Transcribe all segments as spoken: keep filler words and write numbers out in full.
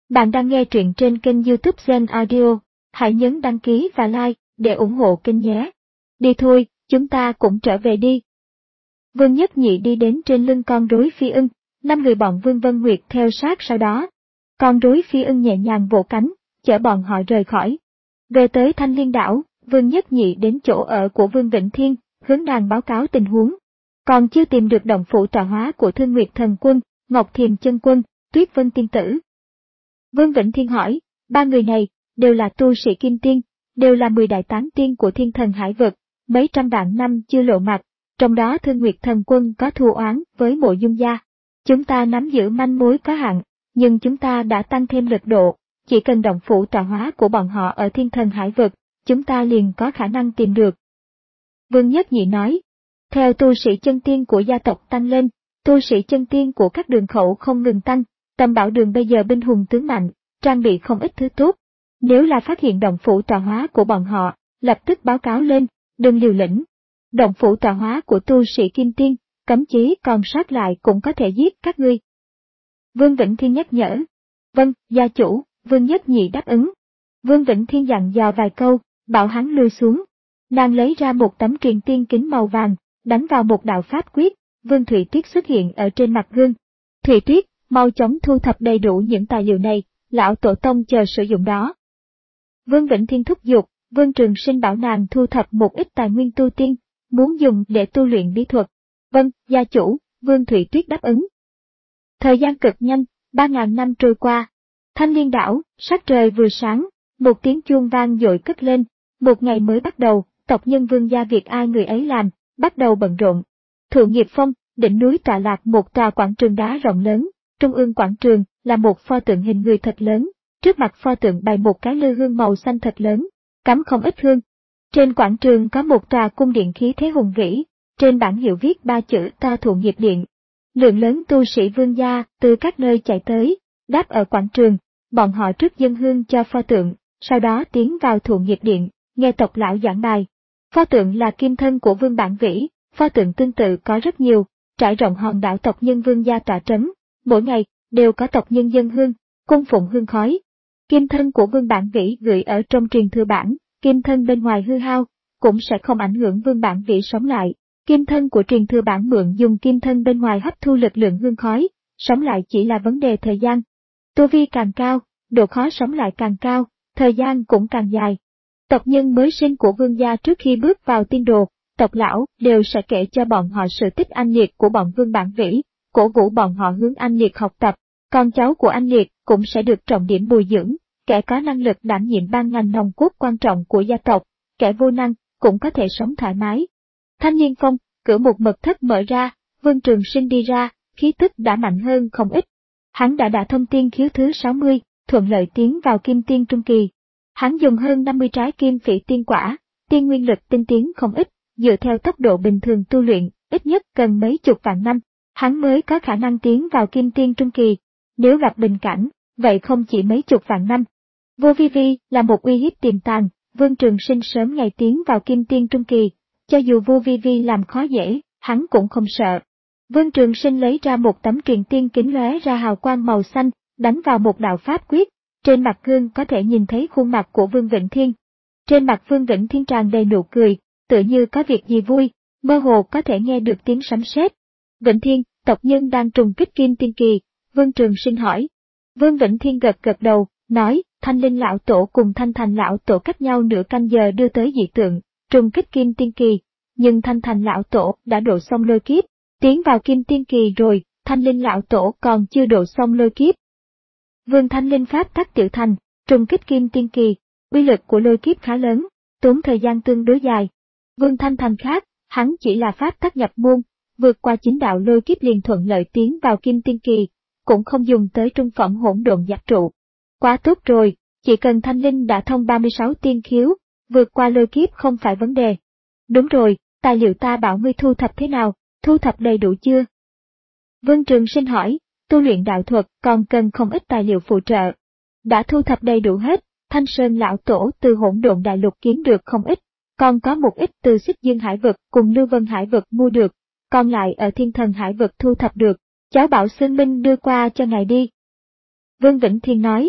Bạn đang nghe truyện trên kênh YouTube Zen Audio. Hãy nhấn đăng ký và like để ủng hộ kênh nhé. Đi thôi, chúng ta cũng trở về đi. Vương Nhất Nhị đi đến trên lưng con rối phi ưng, năm người bọn Vương Vân Nguyệt theo sát sau đó. Con rối phi ưng nhẹ nhàng vỗ cánh, chở bọn họ rời khỏi. Về tới Thanh Liên đảo, Vương Nhất Nhị đến chỗ ở của Vương Vĩnh Thiên, hướng nàng báo cáo tình huống. Còn chưa tìm được động phủ tọa hóa của Thương Nguyệt Thần Quân, Ngọc Thiềm Chân Quân, Tuyết Vân Tiên Tử. Vương Vĩnh Thiên hỏi, ba người này, đều là tu sĩ kim tiên, đều là mười đại tán tiên của thiên thần hải vực, mấy trăm vạn năm chưa lộ mặt, trong đó Thương Nguyệt Thần Quân có thù oán với Mộ Dung gia. Chúng ta nắm giữ manh mối có hạn, nhưng chúng ta đã tăng thêm lực độ, chỉ cần động phủ tọa hóa của bọn họ ở thiên thần hải vực, chúng ta liền có khả năng tìm được. Vương Nhất Nhị nói, theo tu sĩ chân tiên của gia tộc tăng lên, tu sĩ chân tiên của các đường khẩu không ngừng tăng, Tầm Bảo Đường bây giờ binh hùng tướng mạnh, trang bị không ít thứ tốt. Nếu là phát hiện động phủ tọa hóa của bọn họ, lập tức báo cáo lên, đừng liều lĩnh. Động phủ tọa hóa của tu sĩ kim tiên, cấm chí còn sót lại cũng có thể giết các ngươi. Vương Vĩnh Thiên nhắc nhở. Vâng, gia chủ, Vương Nhất Nhị đáp ứng. Vương Vĩnh Thiên dặn dò vài câu, bảo hắn lui xuống. Nàng lấy ra một tấm truyền tiên kính màu vàng, đánh vào một đạo pháp quyết, Vương Thủy Tuyết xuất hiện ở trên mặt gương. Thủy Tuyết, mau chóng thu thập đầy đủ những tài liệu này, lão tổ tông chờ sử dụng đó. Vương Vĩnh Thiên thúc giục, Vương Trường Sinh bảo nàng thu thập một ít tài nguyên tu tiên, muốn dùng để tu luyện bí thuật. Vâng, gia chủ, Vương Thủy Tuyết đáp ứng. Thời gian cực nhanh, ba ngàn năm trôi qua. Thanh Liên đảo, sắc trời vừa sáng, một tiếng chuông vang dội cất lên, một ngày mới bắt đầu, tộc nhân Vương gia việc ai người ấy làm, bắt đầu bận rộn. Thượng Nghiệp Phong, đỉnh núi tọa lạc một tòa quảng trường đá rộng lớn, trung ương quảng trường là một pho tượng hình người thật lớn, trước mặt pho tượng bày một cái lư hương màu xanh thật lớn, cắm không ít hương. Trên quảng trường có một tòa cung điện khí thế hùng vĩ, trên bảng hiệu viết ba chữ Ta Thượng Nghiệp Điện. Lượng lớn tu sĩ Vương gia từ các nơi chạy tới, đáp ở quảng trường, bọn họ trước dâng hương cho pho tượng, sau đó tiến vào Thượng Nghiệp Điện, nghe tộc lão giảng bài. Pho tượng là kim thân của Vương Bản Vĩ, pho tượng tương tự có rất nhiều, trải rộng hòn đảo tộc nhân Vương gia tọa trấn, mỗi ngày đều có tộc nhân dâng hương, cung phụng hương khói. Kim thân của Vương Bản Vĩ gửi ở trong truyền thừa bản, kim thân bên ngoài hư hao, cũng sẽ không ảnh hưởng Vương Bản Vĩ sống lại. Kim thân của truyền thừa bản mượn dùng kim thân bên ngoài hấp thu lực lượng hương khói, sống lại chỉ là vấn đề thời gian. Tu vi càng cao, độ khó sống lại càng cao, thời gian cũng càng dài. Tộc nhân mới sinh của Vương gia trước khi bước vào tiên đồ, tộc lão đều sẽ kể cho bọn họ sự tích anh liệt của bọn Vương Bản Vĩ, cổ vũ bọn họ hướng anh liệt học tập. Con cháu của anh liệt cũng sẽ được trọng điểm bồi dưỡng, kẻ có năng lực đảm nhiệm ban ngành nòng cốt quan trọng của gia tộc, kẻ vô năng cũng có thể sống thoải mái. Thanh Liên Phong, cửa một mật thất mở ra, Vương Trường Sinh đi ra, khí tức đã mạnh hơn không ít. Hắn đã đả thông tiên khiếu thứ sáu mươi, thuận lợi tiến vào kim tiên trung kỳ. Hắn dùng hơn năm mươi trái kim phỉ tiên quả, tiên nguyên lực tinh tiến không ít, dựa theo tốc độ bình thường tu luyện, ít nhất cần mấy chục vạn năm, hắn mới có khả năng tiến vào kim tiên trung kỳ. Nếu gặp bình cảnh, vậy không chỉ mấy chục vạn năm. Vô Vi Vi là một uy hiếp tiềm tàng, Vương Trường Sinh sớm ngày tiến vào kim tiên trung kỳ, cho dù Vô Vi Vi làm khó dễ, hắn cũng không sợ. Vương Trường Sinh lấy ra một tấm truyền tiên kính lóe ra hào quang màu xanh, đánh vào một đạo pháp quyết, trên mặt gương có thể nhìn thấy khuôn mặt của Vương Vĩnh Thiên. Trên mặt Vương Vĩnh Thiên tràn đầy nụ cười, tựa như có việc gì vui, mơ hồ có thể nghe được tiếng sấm sét. Vĩnh Thiên, tộc nhân đang trùng kích kim tiên kỳ. Vương Trường Sinh hỏi. Vương Vĩnh Thiên gật gật đầu, nói, Thanh Linh lão tổ cùng Thanh Thành lão tổ cách nhau nửa canh giờ đưa tới dị tượng, trùng kích kim tiên kỳ, nhưng Thanh Thành lão tổ đã độ xong lôi kiếp, tiến vào kim tiên kỳ rồi, Thanh Linh lão tổ còn chưa độ xong lôi kiếp. Vương Thanh Linh pháp tắc tiểu thành, trùng kích kim tiên kỳ, uy lực của lôi kiếp khá lớn, tốn thời gian tương đối dài. Vương Thanh Thành khác, hắn chỉ là pháp tắc nhập môn, vượt qua chính đạo lôi kiếp liền thuận lợi tiến vào kim tiên kỳ, cũng không dùng tới trung phẩm hỗn độn giáp trụ. Quá tốt rồi, chỉ cần Thanh Linh đã thông ba mươi sáu tiên khiếu, vượt qua lôi kiếp không phải vấn đề. Đúng rồi, tài liệu ta bảo ngươi thu thập thế nào, thu thập đầy đủ chưa? Vương Trường Sinh hỏi, tu luyện đạo thuật còn cần không ít tài liệu phụ trợ. Đã thu thập đầy đủ hết, Thanh Sơn lão tổ từ hỗn độn đại lục kiếm được không ít, còn có một ít từ Xích Dương Hải vực cùng Lưu Vân Hải vực mua được, còn lại ở Thiên Thần Hải vực thu thập được. Cháu bảo Xương Minh đưa qua cho ngài đi. Vương Vĩnh Thiên nói,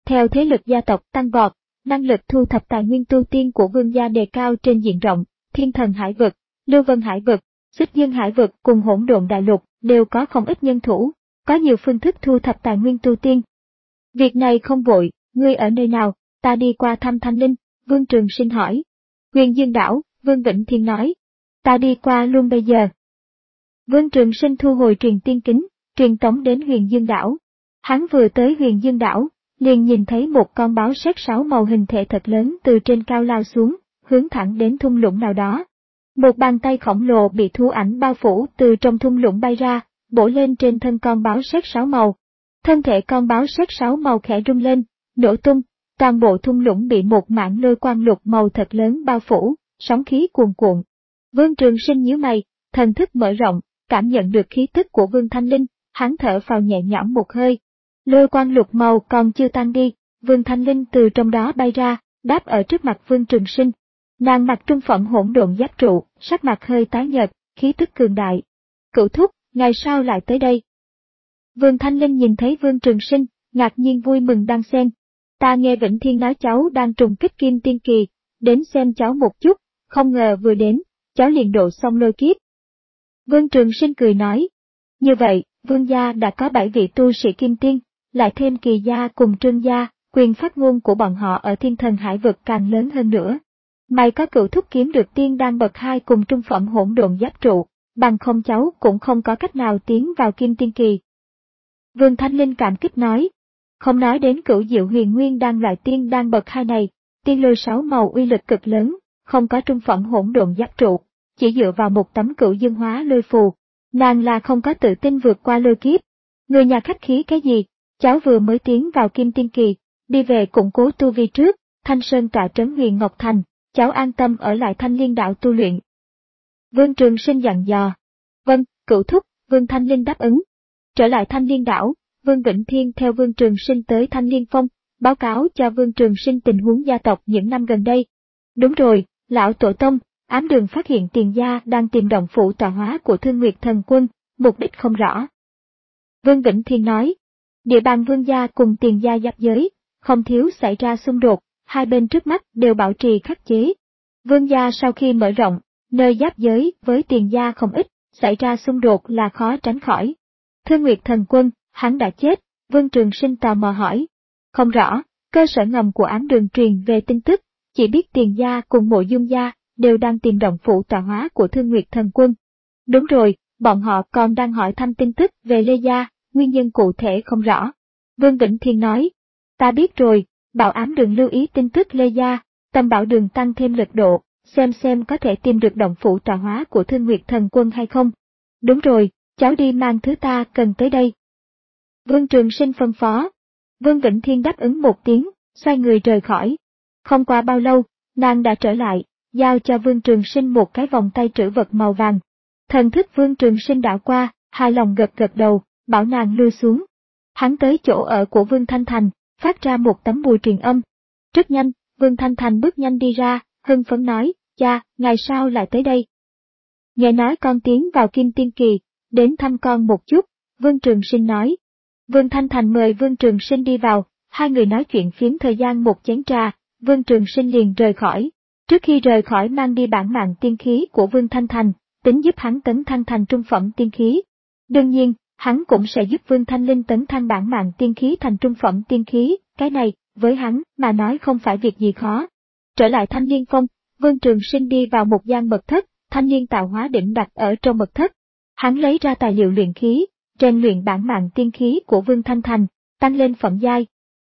Theo thế lực gia tộc tăng vọt, năng lực thu thập tài nguyên tu tiên của vương gia đề cao trên diện rộng, Thiên Thần Hải vực, Lưu Vân Hải vực, Xích Dương Hải vực cùng Hỗn Độn Đại Lục đều có không ít nhân thủ, có nhiều phương thức thu thập tài nguyên tu tiên. Việc này không vội, ngươi ở nơi nào, ta đi qua thăm Thanh Linh, Vương Trường Sinh hỏi. Huyền Dương đảo, Vương Vĩnh Thiên nói. Ta đi qua luôn bây giờ. Vương Trường Sinh thu hồi truyền tiên kính, truyền tống đến Huyền Dương đảo. Hắn vừa tới Huyền Dương đảo, liền nhìn thấy một con báo sét sáu màu hình thể thật lớn từ trên cao lao xuống, hướng thẳng đến thung lũng nào đó. Một bàn tay khổng lồ bị thú ảnh bao phủ từ trong thung lũng bay ra, bổ lên trên thân con báo sét sáu màu. Thân thể con báo sét sáu màu khẽ rung lên, nổ tung, toàn bộ thung lũng bị một mảng lôi quang lục màu thật lớn bao phủ, sóng khí cuồn cuộn. Vương Trường Sinh nhíu mày, thần thức mở rộng, cảm nhận được khí tức của Vương Thanh Linh, hắn thở phào nhẹ nhõm một hơi. Lôi quang lục màu còn chưa tan đi, Vương Thanh Linh từ trong đó bay ra, đáp ở trước mặt Vương Trường Sinh. Nàng mặc trung phẩm hỗn độn giáp trụ, sắc mặt hơi tái nhợt, khí tức cường đại. Cửu thúc, ngày sao lại tới đây? Vương Thanh Linh nhìn thấy Vương Trường Sinh, ngạc nhiên vui mừng đan xen. Ta nghe Vĩnh Thiên nói cháu đang trùng kích kim tiên kỳ, đến xem cháu một chút, không ngờ vừa đến, cháu liền độ xong lôi kiếp. Vương Trường Sinh cười nói. Như vậy, Vương gia đã có bảy vị tu sĩ kim tiên, lại thêm Kỳ gia cùng Trương gia, quyền phát ngôn của bọn họ ở Thiên Thần Hải vực càng lớn hơn nữa. May có Cửu thúc kiếm được tiên đan bậc hai cùng trung phẩm hỗn độn giáp trụ, bằng không cháu cũng không có cách nào tiến vào kim tiên kỳ. Vương Thanh Linh cảm kích nói. Không nói đến Cửu diệu huyền nguyên đan loại tiên đan bậc hai này, tiên lôi sáu màu uy lực cực lớn, không có trung phẩm hỗn độn giáp trụ, chỉ dựa vào một tấm Cửu dương hóa lôi phù, nàng là không có tự tin vượt qua lôi kiếp. Người nhà khách khí cái gì, cháu vừa mới tiến vào kim tiên kỳ, đi về củng cố tu vi trước, Thanh Sơn tọa trấn Huyền Ngọc Thành, cháu an tâm ở lại Thanh Liên đạo tu luyện. Vương Trường Sinh dặn dò. Vâng, Cửu thúc, Vương Thanh Linh đáp ứng. Trở lại Thanh Liên đảo, Vương Vĩnh Thiên theo Vương Trường Sinh tới Thanh Liên Phong, báo cáo cho Vương Trường Sinh tình huống gia tộc những năm gần đây. Đúng rồi, lão tổ tông, ám đường phát hiện Tiền gia đang tìm động phủ tọa hóa của Thương Nguyệt Thần Quân, mục đích không rõ. Vương Vĩnh Thiên nói, địa bàn Vương gia cùng Tiền gia giáp giới, không thiếu xảy ra xung đột, hai bên trước mắt đều bảo trì khắc chế. Vương gia sau khi mở rộng, nơi giáp giới với Tiền gia không ít, xảy ra xung đột là khó tránh khỏi. Thương Nguyệt Thần Quân, hắn đã chết, Vương Trường Sinh tò mò hỏi. Không rõ, cơ sở ngầm của ám đường truyền về tin tức, chỉ biết Tiền gia cùng Mộ Dung gia đều đang tìm động phủ tọa hóa của Thương Nguyệt Thần Quân. Đúng rồi, bọn họ còn đang hỏi thăm tin tức về Lê gia, nguyên nhân cụ thể không rõ. Vương Vĩnh Thiên nói, ta biết rồi, bảo ám đường lưu ý tin tức Lê gia, tâm bảo đường tăng thêm lực độ, xem xem có thể tìm được động phủ tọa hóa của Thương Nguyệt Thần Quân hay không. Đúng rồi, cháu đi mang thứ ta cần tới đây. Vương Trường Sinh phân phó. Vương Vĩnh Thiên đáp ứng một tiếng, xoay người rời khỏi. Không qua bao lâu, nàng đã trở lại, giao cho Vương Trường Sinh một cái vòng tay trữ vật màu vàng. Thần thức Vương Trường Sinh đảo qua, hài lòng gật gật đầu, bảo nàng lui xuống. Hắn tới chỗ ở của Vương Thanh Thành, phát ra một tấm bùa truyền âm. Rất nhanh, Vương Thanh Thành bước nhanh đi ra, hưng phấn nói, cha, ngày sao lại tới đây? Nghe nói con tiến vào kim tiên kỳ, đến thăm con một chút, Vương Trường Sinh nói. Vương Thanh Thành mời Vương Trường Sinh đi vào, hai người nói chuyện phiếm thời gian một chén trà, Vương Trường Sinh liền rời khỏi. Trước khi rời khỏi mang đi bản mạng tiên khí của Vương Thanh Thành, tính giúp hắn tấn thăng thành trung phẩm tiên khí. Đương nhiên, hắn cũng sẽ giúp Vương Thanh Linh tấn thăng bản mạng tiên khí thành trung phẩm tiên khí, cái này, với hắn, mà nói không phải việc gì khó. Trở lại Thanh Liên Phong, Vương Trường Sinh đi vào một gian mật thất, thanh liên tạo hóa đỉnh đặt ở trong mật thất. Hắn lấy ra tài liệu luyện khí, rèn luyện bản mạng tiên khí của Vương Thanh Thành, tăng lên phẩm giai.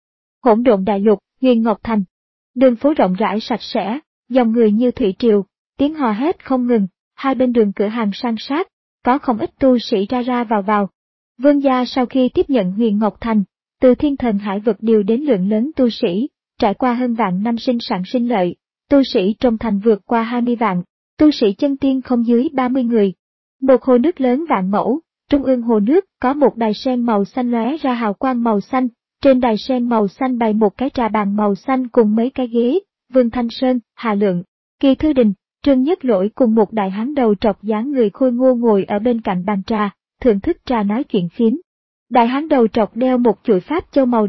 Hỗn Độn Đại Lục, Huyền Ngọc Thành. Đường phố rộng rãi sạch sẽ, dòng người như thủy triều, tiếng hò hét không ngừng, hai bên đường cửa hàng san sát, có không ít tu sĩ ra ra vào vào. Vương gia sau khi tiếp nhận Huyền Ngọc Thành, từ Thiên Thần Hải vực điều đến lượng lớn tu sĩ, trải qua hơn vạn năm sinh sản sinh lợi, tu sĩ trong thành vượt qua hai mươi vạn, tu sĩ chân tiên không dưới ba mươi người. Một hồ nước lớn vạn mẫu, trung ương hồ nước có một đài sen màu xanh lóe ra hào quang màu xanh, trên đài sen màu xanh bày một cái trà bàn màu xanh cùng mấy cái ghế, Vương Thanh Sơn, Hà Lượng, Kỳ Thư Đình, Trương Nhất Lỗi cùng một đại hán đầu trọc dáng người khôi ngô ngồi ở bên cạnh bàn trà, thưởng thức trà nói chuyện phiếm. Đại hán đầu trọc đeo một chuỗi pháp châu màu đen,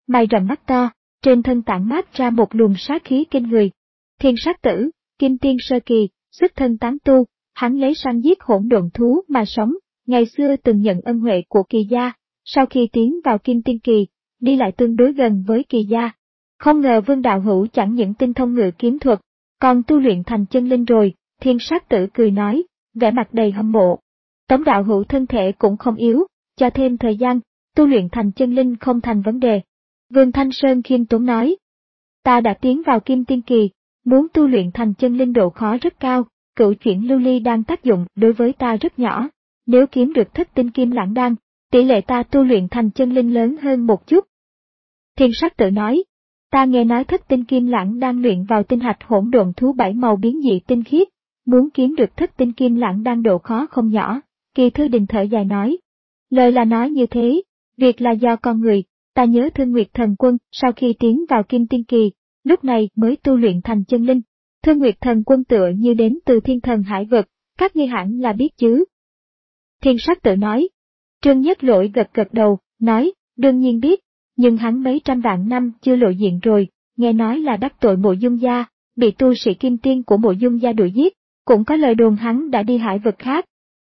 mày rậm mắt to, trên thân tản mát ra một luồng sát khí kinh người. Thiên sát tử, kim tiên sơ kỳ, xuất thân tán tu, hắn lấy săn giết hỗn độn thú mà sống, ngày xưa từng nhận ân huệ của Kỳ gia, sau khi tiến vào kim tiên kỳ, đi lại tương đối gần với Kỳ gia. Không ngờ Vương đạo hữu chẳng những tinh thông ngự kiếm thuật, còn tu luyện thành chân linh rồi. Thiên sát tử cười nói, vẻ mặt đầy hâm mộ. Tống đạo hữu thân thể cũng không yếu, cho thêm thời gian, tu luyện thành chân linh không thành vấn đề. Vương Thanh Sơn khiêm tốn nói, ta đã tiến vào kim tiên kỳ, muốn tu luyện thành chân linh độ khó rất cao, cửu chuyển lưu ly đang tác dụng đối với ta rất nhỏ, nếu kiếm được thất tinh kim lãng đan, tỷ lệ ta tu luyện thành chân linh lớn hơn một chút. Thiên sát tử nói, ta nghe nói thất tinh kim lãng đang luyện vào tinh hạch hỗn độn thú bảy màu biến dị tinh khiết, muốn kiếm được thất tinh kim lãng đang độ khó không nhỏ. Kỳ Thư Đình thở dài nói, lời là nói như thế, việc là do con người. Ta nhớ Thương Nguyệt Thần Quân sau khi tiến vào kim tiên kỳ, lúc này mới tu luyện thành chân linh. Thương Nguyệt Thần Quân tựa như đến từ thiên thần hải vực, các ngươi hẳn là biết chứ. Thiên sát tử nói. Trương Nhất Lỗi gật gật đầu, nói, đương nhiên biết, nhưng hắn mấy trăm vạn năm chưa lộ diện rồi, nghe nói là đắc tội Mộ Dung gia, bị tu sĩ kim tiên của Mộ Dung gia đuổi giết, cũng có lời đồn hắn đã đi hải vực khác.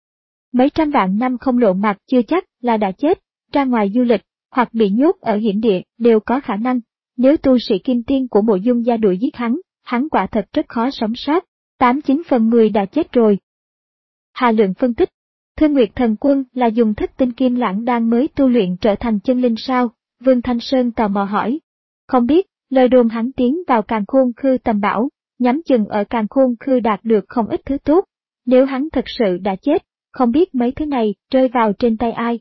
Mấy trăm vạn năm không lộ mặt chưa chắc là đã chết, ra ngoài du lịch, hoặc bị nhốt ở hiểm địa đều có khả năng. Nếu tu sĩ kim tiên của Mộ Dung gia đuổi giết hắn, hắn quả thật rất khó sống sót, tám chín phần mười đã chết rồi. Hà Lượng phân tích, Thương Nguyệt Thần Quân là dùng thất tinh kim lãng đan mới tu luyện trở thành chân linh sao? Vương Thanh Sơn tò mò hỏi. Không biết, lời đồn hắn tiến vào Càn Khôn Khư tầm bảo, nhắm chừng ở Càn Khôn Khư đạt được không ít thứ tốt. Nếu hắn thật sự đã chết, không biết mấy thứ này rơi vào trên tay ai.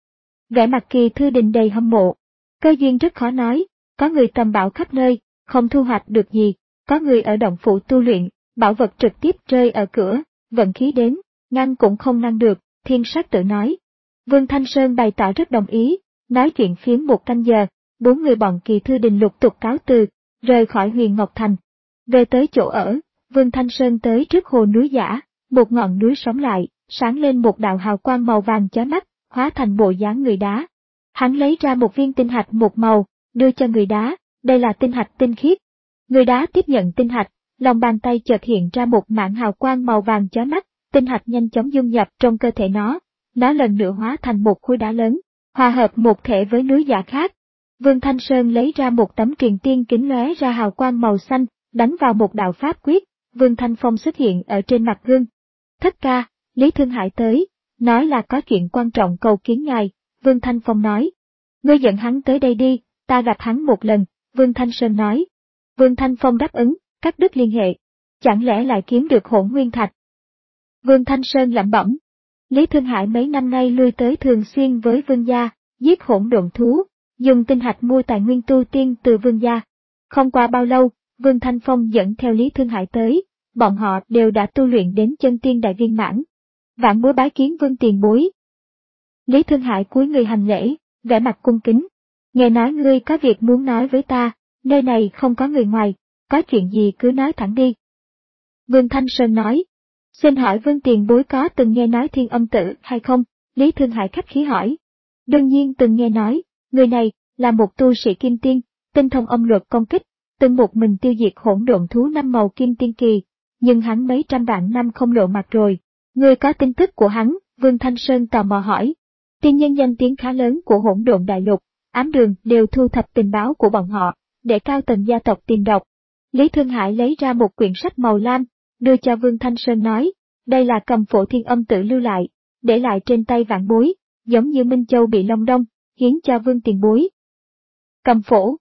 Vẻ mặt Kỳ Thư Đình đầy hâm mộ. Cơ duyên rất khó nói, có người tầm bảo khắp nơi, không thu hoạch được gì, có người ở động phủ tu luyện, bảo vật trực tiếp rơi ở cửa, vận khí đến, ngăn cũng không ngăn được, Thiên sát tử nói. Vương Thanh Sơn bày tỏ rất đồng ý, nói chuyện phiếm một canh giờ, bốn người bọn Kỳ Thư Đình lục tục cáo từ, rời khỏi Huyền Ngọc Thành. Về tới chỗ ở, Vương Thanh Sơn tới trước hồ núi giả, một ngọn núi sống lại, sáng lên một đạo hào quang màu vàng chói mắt, hóa thành bộ dáng người đá. Hắn lấy ra một viên tinh hạch một màu, đưa cho người đá, đây là tinh hạch tinh khiết. Người đá tiếp nhận tinh hạch, lòng bàn tay chợt hiện ra một mảng hào quang màu vàng chói mắt, tinh hạch nhanh chóng dung nhập trong cơ thể nó, nó lần nữa hóa thành một khối đá lớn, hòa hợp một thể với núi giả khác. Vương Thanh Sơn lấy ra một tấm truyền tiên kính lóe ra hào quang màu xanh, đánh vào một đạo pháp quyết, Vương Thanh Phong xuất hiện ở trên mặt gương. Thất ca, Lý Thương Hải tới, nói là có chuyện quan trọng cầu kiến ngài, Vương Thanh Phong nói. Ngươi dẫn hắn tới đây đi, ta gặp hắn một lần, Vương Thanh Sơn nói. Vương Thanh Phong đáp ứng, cắt đứt liên hệ. Chẳng lẽ lại kiếm được hỗn nguyên thạch? Vương Thanh Sơn lẩm bẩm. Lý Thương Hải mấy năm nay lui tới thường xuyên với Vương gia, giết hỗn độn thú, dùng tinh hạch mua tài nguyên tu tiên từ Vương gia. Không qua bao lâu, Vương Thanh Phong dẫn theo Lý Thương Hải tới, bọn họ đều đã tu luyện đến chân tiên đại viên mãn. Vạn bối bái kiến Vương tiền bối. Lý Thương Hải cúi người hành lễ, vẻ mặt cung kính. Nghe nói ngươi có việc muốn nói với ta, nơi này không có người ngoài, có chuyện gì cứ nói thẳng đi. Vương Thanh Sơn nói. Xin hỏi Vương tiền bối có từng nghe nói Thiên Âm Tử hay không? Lý Thương Hải khách khí hỏi. Đương nhiên từng nghe nói, người này là một tu sĩ kim tiên, tinh thông âm luật công kích, từng một mình tiêu diệt hỗn độn thú năm màu kim tiên kỳ, nhưng hắn mấy trăm vạn năm không lộ mặt rồi. Ngươi có tin tức của hắn? Vương Thanh Sơn tò mò hỏi. Tiên nhân danh tiếng khá lớn của hỗn độn đại lục, ám đường đều thu thập tình báo của bọn họ, để cao tầng gia tộc tìm đọc. Lý Thương Hải lấy ra một quyển sách màu lam, đưa cho Vương Thanh Sơn nói, đây là cầm phổ Thiên Âm Tử lưu lại, để lại trên tay vạn bối, giống như Minh Châu bị Long Đong, hiến cho Vương tiền bối. Cầm phổ.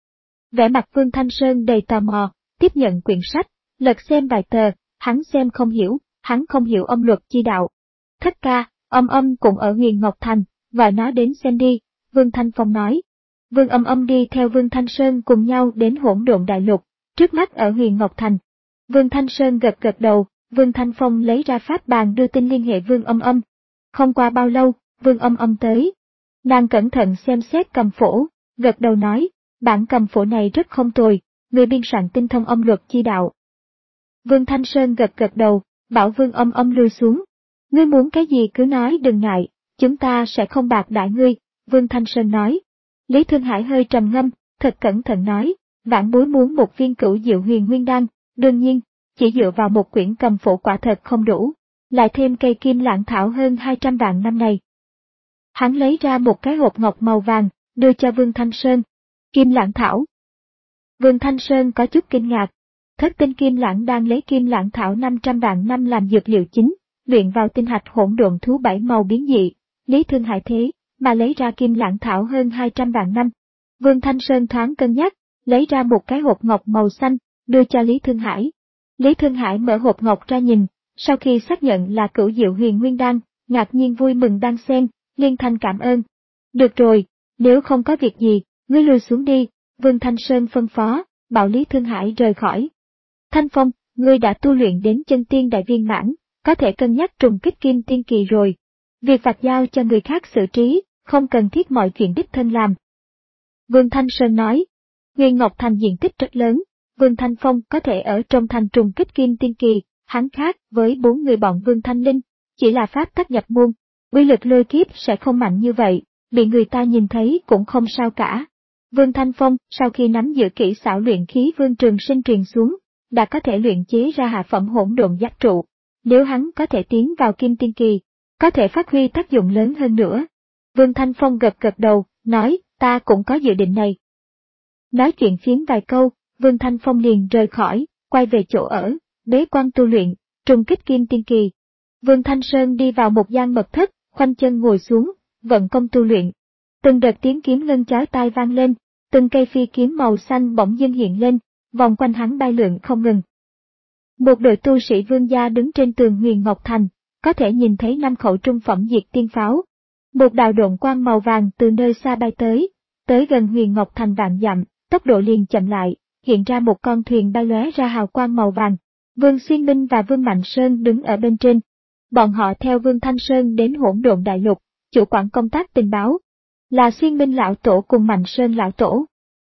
Vẻ mặt Vương Thanh Sơn đầy tò mò, tiếp nhận quyển sách, lật xem vài tờ, hắn xem không hiểu, hắn không hiểu âm luật chi đạo. Thất ca, Âm Âm cũng ở Huyền Ngọc Thành, và nó đến xem đi, Vương Thanh Phong nói. Vương Âm Âm đi theo Vương Thanh Sơn cùng nhau đến hỗn độn đại lục, trước mắt ở Huyền Ngọc Thành. Vương Thanh Sơn gật gật đầu, Vương Thanh Phong lấy ra pháp bàn đưa tin liên hệ Vương Âm Âm. Không qua bao lâu, Vương Âm Âm tới. Nàng cẩn thận xem xét cầm phổ, gật đầu nói, bản cầm phổ này rất không tồi, người biên soạn tinh thông âm luật chi đạo. Vương Thanh Sơn gật gật đầu, bảo Vương Âm Âm lui xuống. Ngươi muốn cái gì cứ nói đừng ngại, chúng ta sẽ không bạc đãi ngươi, Vương Thanh Sơn nói. Lý Thương Hải hơi trầm ngâm, thật cẩn thận nói, vãn bối muốn một viên cửu diệu huyền nguyên đan, đương nhiên, chỉ dựa vào một quyển cầm phổ quả thật không đủ, lại thêm cây kim lãng thảo hơn hai trăm vạn năm này. Hắn lấy ra một cái hộp ngọc màu vàng, đưa cho Vương Thanh Sơn. Kim lãng thảo. Vương Thanh Sơn có chút kinh ngạc. Thất tinh kim lãng đang lấy kim lãng thảo năm trăm vạn năm làm dược liệu chính, luyện vào tinh hạch hỗn độn thú bảy màu biến dị. Lý Thương Hải thế, mà lấy ra kim lãng thảo hơn hai trăm vạn năm. Vương Thanh Sơn thoáng cân nhắc, lấy ra một cái hộp ngọc màu xanh, đưa cho Lý Thương Hải. Lý Thương Hải mở hộp ngọc ra nhìn, sau khi xác nhận là cửu diệu huyền nguyên đan, ngạc nhiên vui mừng đan xen, liên thanh cảm ơn. Được rồi, nếu không có việc gì, ngươi lui xuống đi, Vương Thanh Sơn phân phó, bảo Lý Thương Hải rời khỏi. Thanh Phong, ngươi đã tu luyện đến chân tiên đại viên mãn, có thể cân nhắc trùng kích kim tiên kỳ rồi. Việc vạch giao cho người khác xử trí, không cần thiết mọi chuyện đích thân làm. Vương Thanh Sơn nói, Huyền Ngọc Thành diện tích rất lớn, Vương Thanh Phong có thể ở trong thành trùng kích kim tiên kỳ, hắn khác với bốn người bọn Vương Thanh Linh, chỉ là pháp tắc nhập môn, uy lực lôi kiếp sẽ không mạnh như vậy, bị người ta nhìn thấy cũng không sao cả. Vương Thanh Phong sau khi nắm giữ kỹ xảo luyện khí Vương Trường Sinh truyền xuống, đã có thể luyện chế ra hạ phẩm hỗn độn giáp trụ. Nếu hắn có thể tiến vào kim tiên kỳ, có thể phát huy tác dụng lớn hơn nữa. Vương Thanh Phong gật gật đầu, nói, ta cũng có dự định này. Nói chuyện phiếm vài câu, Vương Thanh Phong liền rời khỏi, quay về chỗ ở, bế quan tu luyện, trùng kích kim tiên kỳ. Vương Thanh Sơn đi vào một gian mật thất, khoanh chân ngồi xuống, vận công tu luyện. Từng đợt tiếng kiếm ngân chói tai vang lên, từng cây phi kiếm màu xanh bỗng dưng hiện lên, vòng quanh hắn bay lượn không ngừng. Một đội tu sĩ Vương gia đứng trên tường Huyền Ngọc Thành, có thể nhìn thấy năm khẩu trung phẩm diệt tiên pháo. Một đạo độn quang màu vàng từ nơi xa bay tới, tới gần Huyền Ngọc Thành vạn dặm, tốc độ liền chậm lại, hiện ra một con thuyền bay lóe ra hào quang màu vàng. Vương Xuyên Minh và Vương Mạnh Sơn đứng ở bên trên. Bọn họ theo Vương Thanh Sơn đến Hỗn Độn Đại Lục, chủ quản công tác tình báo, là Xuyên Minh lão tổ cùng Mạnh Sơn lão tổ.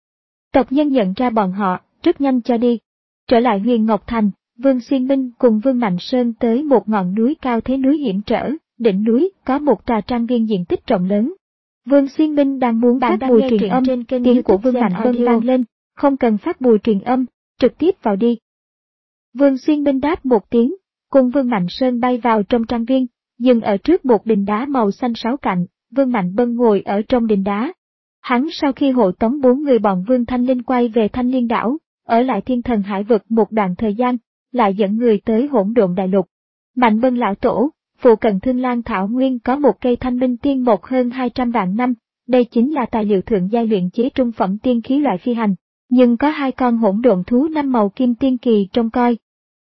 Tộc nhân nhận ra bọn họ, rất nhanh cho đi. Trở lại Huyền Ngọc Thành, Vương Xuyên Minh cùng Vương Mạnh Sơn tới một ngọn núi cao thế núi hiểm trở, đỉnh núi có một tòa trang viên diện tích rộng lớn. Vương Xuyên Minh đang muốn phát bùi truyền âm, tiếng của Vương Mạnh Vân vang lên, không cần phát bùi truyền âm, trực tiếp vào đi. Vương Xuyên Minh đáp một tiếng, cùng Vương Mạnh Sơn bay vào trong trang viên, dừng ở trước một đình đá màu xanh sáu cạnh, Vương Mạnh Vân ngồi ở trong đình đá. Hắn sau khi hộ tống bốn người bọn Vương Thanh Linh quay về Thanh Liên đảo, ở lại Thiên Thần Hải vực một đoạn thời gian, lại dẫn người tới Hỗn Độn Đại Lục. Mạnh Vân lão tổ, phụ cận Thương Lan Thảo Nguyên có một cây thanh minh tiên một hơn hai trăm vạn năm, đây chính là tài liệu thượng giai luyện chế trung phẩm tiên khí loại phi hành, nhưng có hai con hỗn độn thú năm màu kim tiên kỳ trông coi.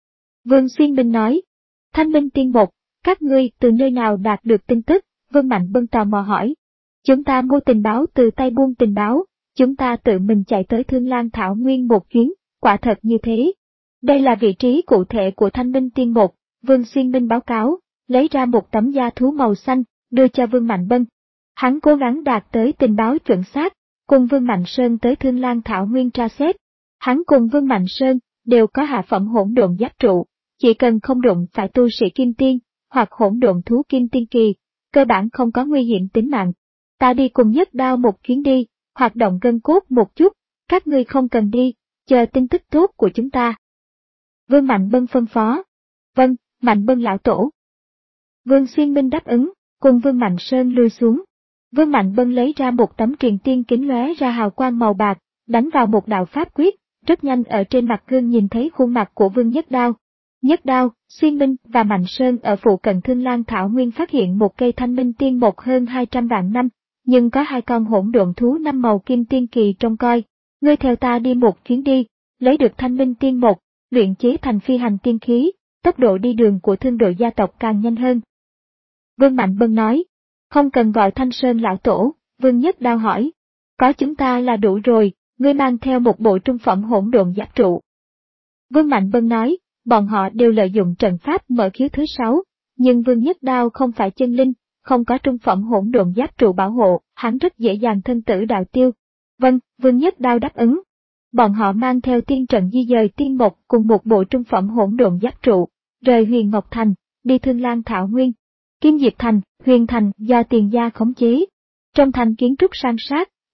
Vương Xuyên Minh nói, thanh minh tiên một, các ngươi từ nơi nào đạt được tin tức? Vương Mạnh Vân tò mò hỏi. Chúng ta mua tình báo từ tay buôn tình báo, chúng ta tự mình chạy tới Thương Lan Thảo Nguyên một chuyến, quả thật như thế. Đây là vị trí cụ thể của thanh minh tiên một, Vương Xuyên Minh báo cáo, lấy ra một tấm da thú màu xanh, đưa cho Vương Mạnh Vân. Hắn cố gắng đạt tới tình báo chuẩn xác, cùng Vương Mạnh Sơn tới Thương Lan Thảo Nguyên tra xét. Hắn cùng Vương Mạnh Sơn đều có hạ phẩm hỗn độn giáp trụ, chỉ cần không đụng phải tu sĩ kim tiên, hoặc hỗn độn thú kim tiên kỳ, cơ bản không có nguy hiểm tính mạng. Ta đi cùng Nhất Đao một chuyến đi, hoạt động gân cốt một chút, các ngươi không cần đi, chờ tin tức tốt của chúng ta. Vương Mạnh Bân phân phó. Vâng, Mạnh Bân lão tổ. Vương Xuyên Minh đáp ứng, cùng Vương Mạnh Sơn lui xuống. Vương Mạnh Bân lấy ra một tấm truyền tiên kính lóe ra hào quang màu bạc, đánh vào một đạo pháp quyết, rất nhanh ở trên mặt gương nhìn thấy khuôn mặt của Vương Nhất Đao. Nhất Đao, Xuyên Minh và Mạnh Sơn ở phụ cận Thương Lan Thảo Nguyên phát hiện một cây thanh minh tiên một hơn hai trăm vạn năm, nhưng có hai con hỗn độn thú năm màu kim tiên kỳ trông coi. Ngươi theo ta đi một chuyến đi, lấy được thanh minh tiên một, luyện chế thành phi hành tiên khí, tốc độ đi đường của thương đội gia tộc càng nhanh hơn. Vương Mạnh Bân nói, không cần gọi Thanh Sơn lão tổ. Vương Nhất Đao hỏi, có chúng ta là đủ rồi, ngươi mang theo một bộ trung phẩm hỗn độn giáp trụ. Vương Mạnh Bân nói, bọn họ đều lợi dụng trận pháp mở khiếu thứ sáu, nhưng Vương Nhất Đao không phải chân linh, không có trung phẩm hỗn độn giáp trụ bảo hộ, hắn rất dễ dàng thân tử đạo tiêu. Vâng, Vương Nhất Đao đáp ứng. Bọn họ mang theo tiên trận di dời tiên một cùng một bộ trung phẩm hỗn độn giáp trụ, rời Huyền Ngọc Thành, đi Thương Lan Thảo Nguyên. Kim Diệp Thành, Huyền Thành do Tiền gia khống chế. Trong thành kiến trúc san sát,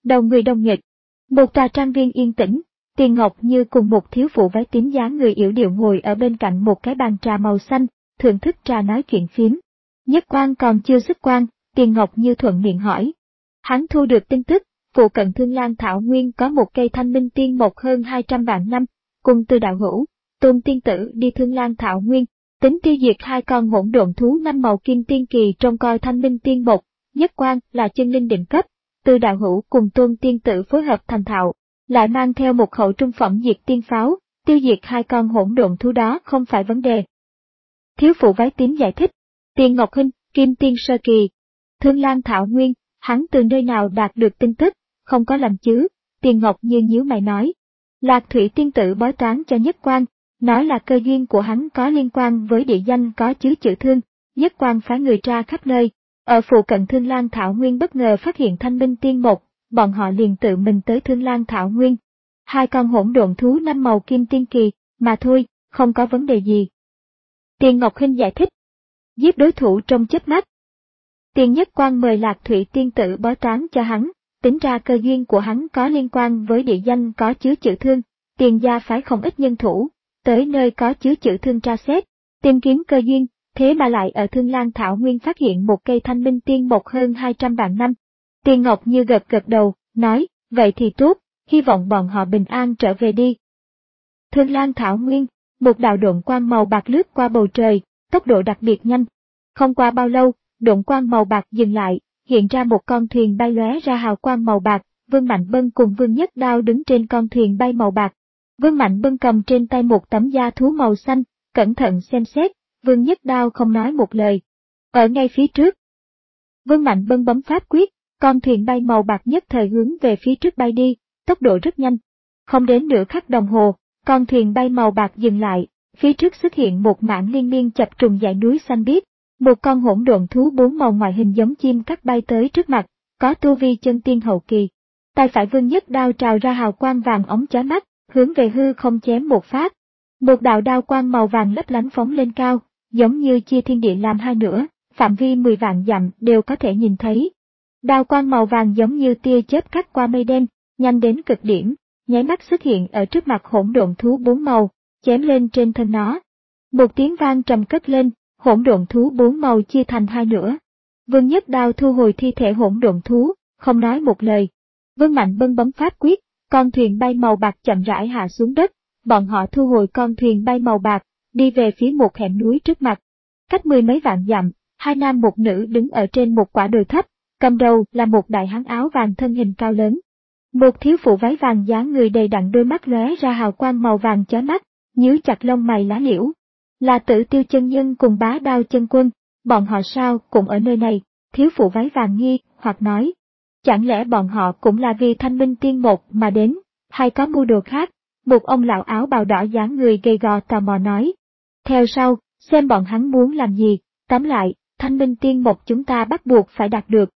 đầu người đông nghịch. Một tòa trang viên yên tĩnh, Tiền Ngọc Như cùng một thiếu phụ váy tím dáng người yểu điệu ngồi ở bên cạnh một cái bàn trà màu xanh, thưởng thức trà nói chuyện phiếm. Nhất Quang còn chưa xuất quan, Tiền Ngọc Như thuận miệng hỏi. Hắn thu được tin tức, phụ cận Thương Lan Thảo Nguyên có một cây thanh minh tiên mộc hơn hai trăm vạn năm, cùng Từ đạo hữu, Tôn tiên tử đi Thương Lan Thảo Nguyên, tính tiêu diệt hai con hỗn độn thú năm màu kim tiên kỳ trong coi thanh minh tiên mộc. Nhất Quang là chân linh đỉnh cấp, Từ đạo hữu cùng Tôn tiên tử phối hợp thành thạo, lại mang theo một khẩu trung phẩm diệt tiên pháo, tiêu diệt hai con hỗn độn thú đó không phải vấn đề. Thiếu phụ váy tím giải thích, Tiền Ngọc Hinh, kim tiên sơ kỳ, Thương Lan Thảo Nguyên, hắn từ nơi nào đạt được tin tức, không có lầm chứ? Tiền Ngọc Như nhíu mày nói. Lạc Thủy tiên tử bói toán cho Nhất Quang, nói là cơ duyên của hắn có liên quan với địa danh có chứa chữ Thương. Nhất Quang phái người tra khắp nơi, ở phụ cận Thương Lan Thảo Nguyên bất ngờ phát hiện thanh minh tiên mộc, bọn họ liền tự mình tới Thương Lan Thảo Nguyên. Hai con hỗn độn thú năm màu kim tiên kỳ, mà thôi, không có vấn đề gì. Tiền Ngọc Hinh giải thích. Giết đối thủ trong chớp mắt. Tiền Nhất Quang mời Lạc Thủy tiên tử bói toán cho hắn, tính ra cơ duyên của hắn có liên quan với địa danh có chứa chữ Thương. Tiền gia phái không ít nhân thủ, tới nơi có chứa chữ Thương tra xét, tìm kiếm cơ duyên, thế mà lại ở Thương Lan Thảo Nguyên phát hiện một cây thanh minh tiên mộc hơn hai trăm vạn năm. Tiền Ngọc Như gật gật đầu, nói, vậy thì tốt, hy vọng bọn họ bình an trở về đi. Thương Lan Thảo Nguyên, một đạo độn quang màu bạc lướt qua bầu trời, tốc độ đặc biệt nhanh. Không qua bao lâu, độn quang màu bạc dừng lại, hiện ra một con thuyền bay lóe ra hào quang màu bạc, Vương Mạnh Bân cùng Vương Nhất Đao đứng trên con thuyền bay màu bạc. Vương Mạnh Bân cầm trên tay một tấm da thú màu xanh, cẩn thận xem xét, Vương Nhất Đao không nói một lời. Ở ngay phía trước, Vương Mạnh Bân bấm pháp quyết, con thuyền bay màu bạc nhất thời hướng về phía trước bay đi, tốc độ rất nhanh. Không đến nửa khắc đồng hồ, con thuyền bay màu bạc dừng lại, phía trước xuất hiện một mảng liên miên chập trùng dãy núi xanh biếc. Một con hỗn độn thú bốn màu ngoại hình giống chim cắt bay tới trước mặt, có tu vi chân tiên hậu kỳ. Tay phải Vương Nhất Đao trào ra hào quang vàng óng chói mắt, hướng về hư không chém một phát. Một đạo đao quang màu vàng lấp lánh phóng lên cao, giống như chia thiên địa làm hai nửa, phạm vi mười vạn dặm đều có thể nhìn thấy. Đao quang màu vàng giống như tia chớp cắt qua mây đen, nhanh đến cực điểm, nháy mắt xuất hiện ở trước mặt hỗn độn thú bốn màu, chém lên trên thân nó. Một tiếng vang trầm cất lên, hỗn độn thú bốn màu chia thành hai nửa. Vương Nhất Đao thu hồi thi thể hỗn độn thú, không nói một lời. Vương Mạnh Bân bấm pháp quyết, con thuyền bay màu bạc chậm rãi hạ xuống đất, bọn họ thu hồi con thuyền bay màu bạc, đi về phía một hẻm núi trước mặt. Cách mười mấy vạn dặm, hai nam một nữ đứng ở trên một quả đồi thấp, cầm đầu là một đại hán áo vàng thân hình cao lớn. Một thiếu phụ váy vàng dáng người đầy đặn, đôi mắt lóe ra hào quang màu vàng chói mắt, nhíu chặt lông mày lá liễu. Là Tử Tiêu chân nhân cùng Bá Đao chân quân, bọn họ sao cũng ở nơi này? Thiếu phụ váy vàng nghi hoặc nói. Chẳng lẽ bọn họ cũng là vì thanh minh tiên mộc mà đến, hay có mưu đồ khác? Một ông lão áo bào đỏ dáng người gầy gò tò mò nói. Theo sau, xem bọn hắn muốn làm gì, tóm lại, thanh minh tiên mộc chúng ta bắt buộc phải đạt được.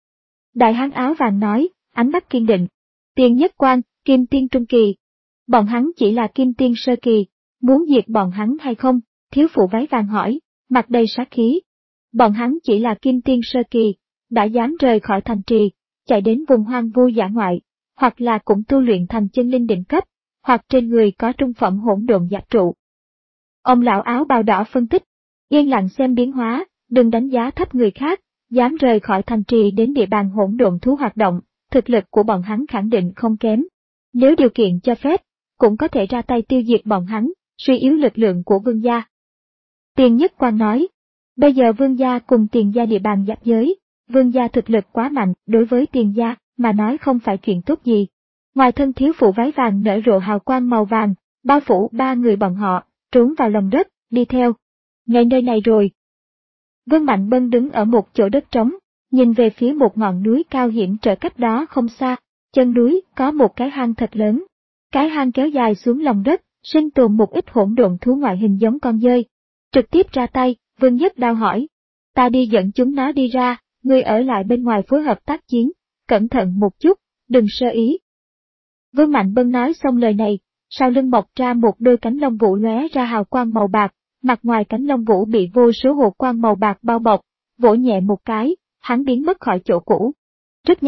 Đại hán áo vàng nói, ánh mắt kiên định. Tiền Nhất Quang, kim tiên trung kỳ. Bọn hắn chỉ là kim tiên sơ kỳ, muốn diệt bọn hắn hay không? Thiếu phụ váy vàng hỏi, mặt đầy sát khí. Bọn hắn chỉ là kim tiên sơ kỳ, đã dám rời khỏi thành trì, chạy đến vùng hoang vu dã ngoại, hoặc là cũng tu luyện thành chân linh đỉnh cấp, hoặc trên người có trung phẩm hỗn độn giáp trụ. Ông lão áo bào đỏ phân tích, yên lặng xem biến hóa, đừng đánh giá thấp người khác, dám rời khỏi thành trì đến địa bàn hỗn độn thú hoạt động, thực lực của bọn hắn khẳng định không kém. Nếu điều kiện cho phép, cũng có thể ra tay tiêu diệt bọn hắn, suy yếu lực lượng của vương gia. Tiền Nhất Quang nói, bây giờ vương gia cùng tiền gia địa bàn giáp giới, vương gia thực lực quá mạnh, đối với tiền gia mà nói không phải chuyện tốt gì. Ngoài thân thiếu phụ váy vàng nở rộ hào quang màu vàng, bao phủ ba người bọn họ, trốn vào lòng đất, đi theo. Ngay nơi này rồi. Vương Mạnh Bân đứng ở một chỗ đất trống, nhìn về phía một ngọn núi cao hiểm trở cách đó không xa, chân núi có một cái hang thật lớn. Cái hang kéo dài xuống lòng đất, sinh tồn một ít hỗn độn thú ngoại hình giống con dơi. Trực tiếp ra tay, Vương Nhất Đao hỏi. Ta đi dẫn chúng nó đi ra, ngươi ở lại bên ngoài phối hợp tác chiến, cẩn thận một chút, đừng sơ ý. Vương Mạnh Bân nói xong lời này, sau lưng mọc ra một đôi cánh lông vũ lóe ra hào quang màu bạc, mặt ngoài cánh lông vũ bị vô số hồ quang màu bạc bao bọc, vỗ nhẹ một cái, hắn biến mất khỏi chỗ cũ. Rất nhanh,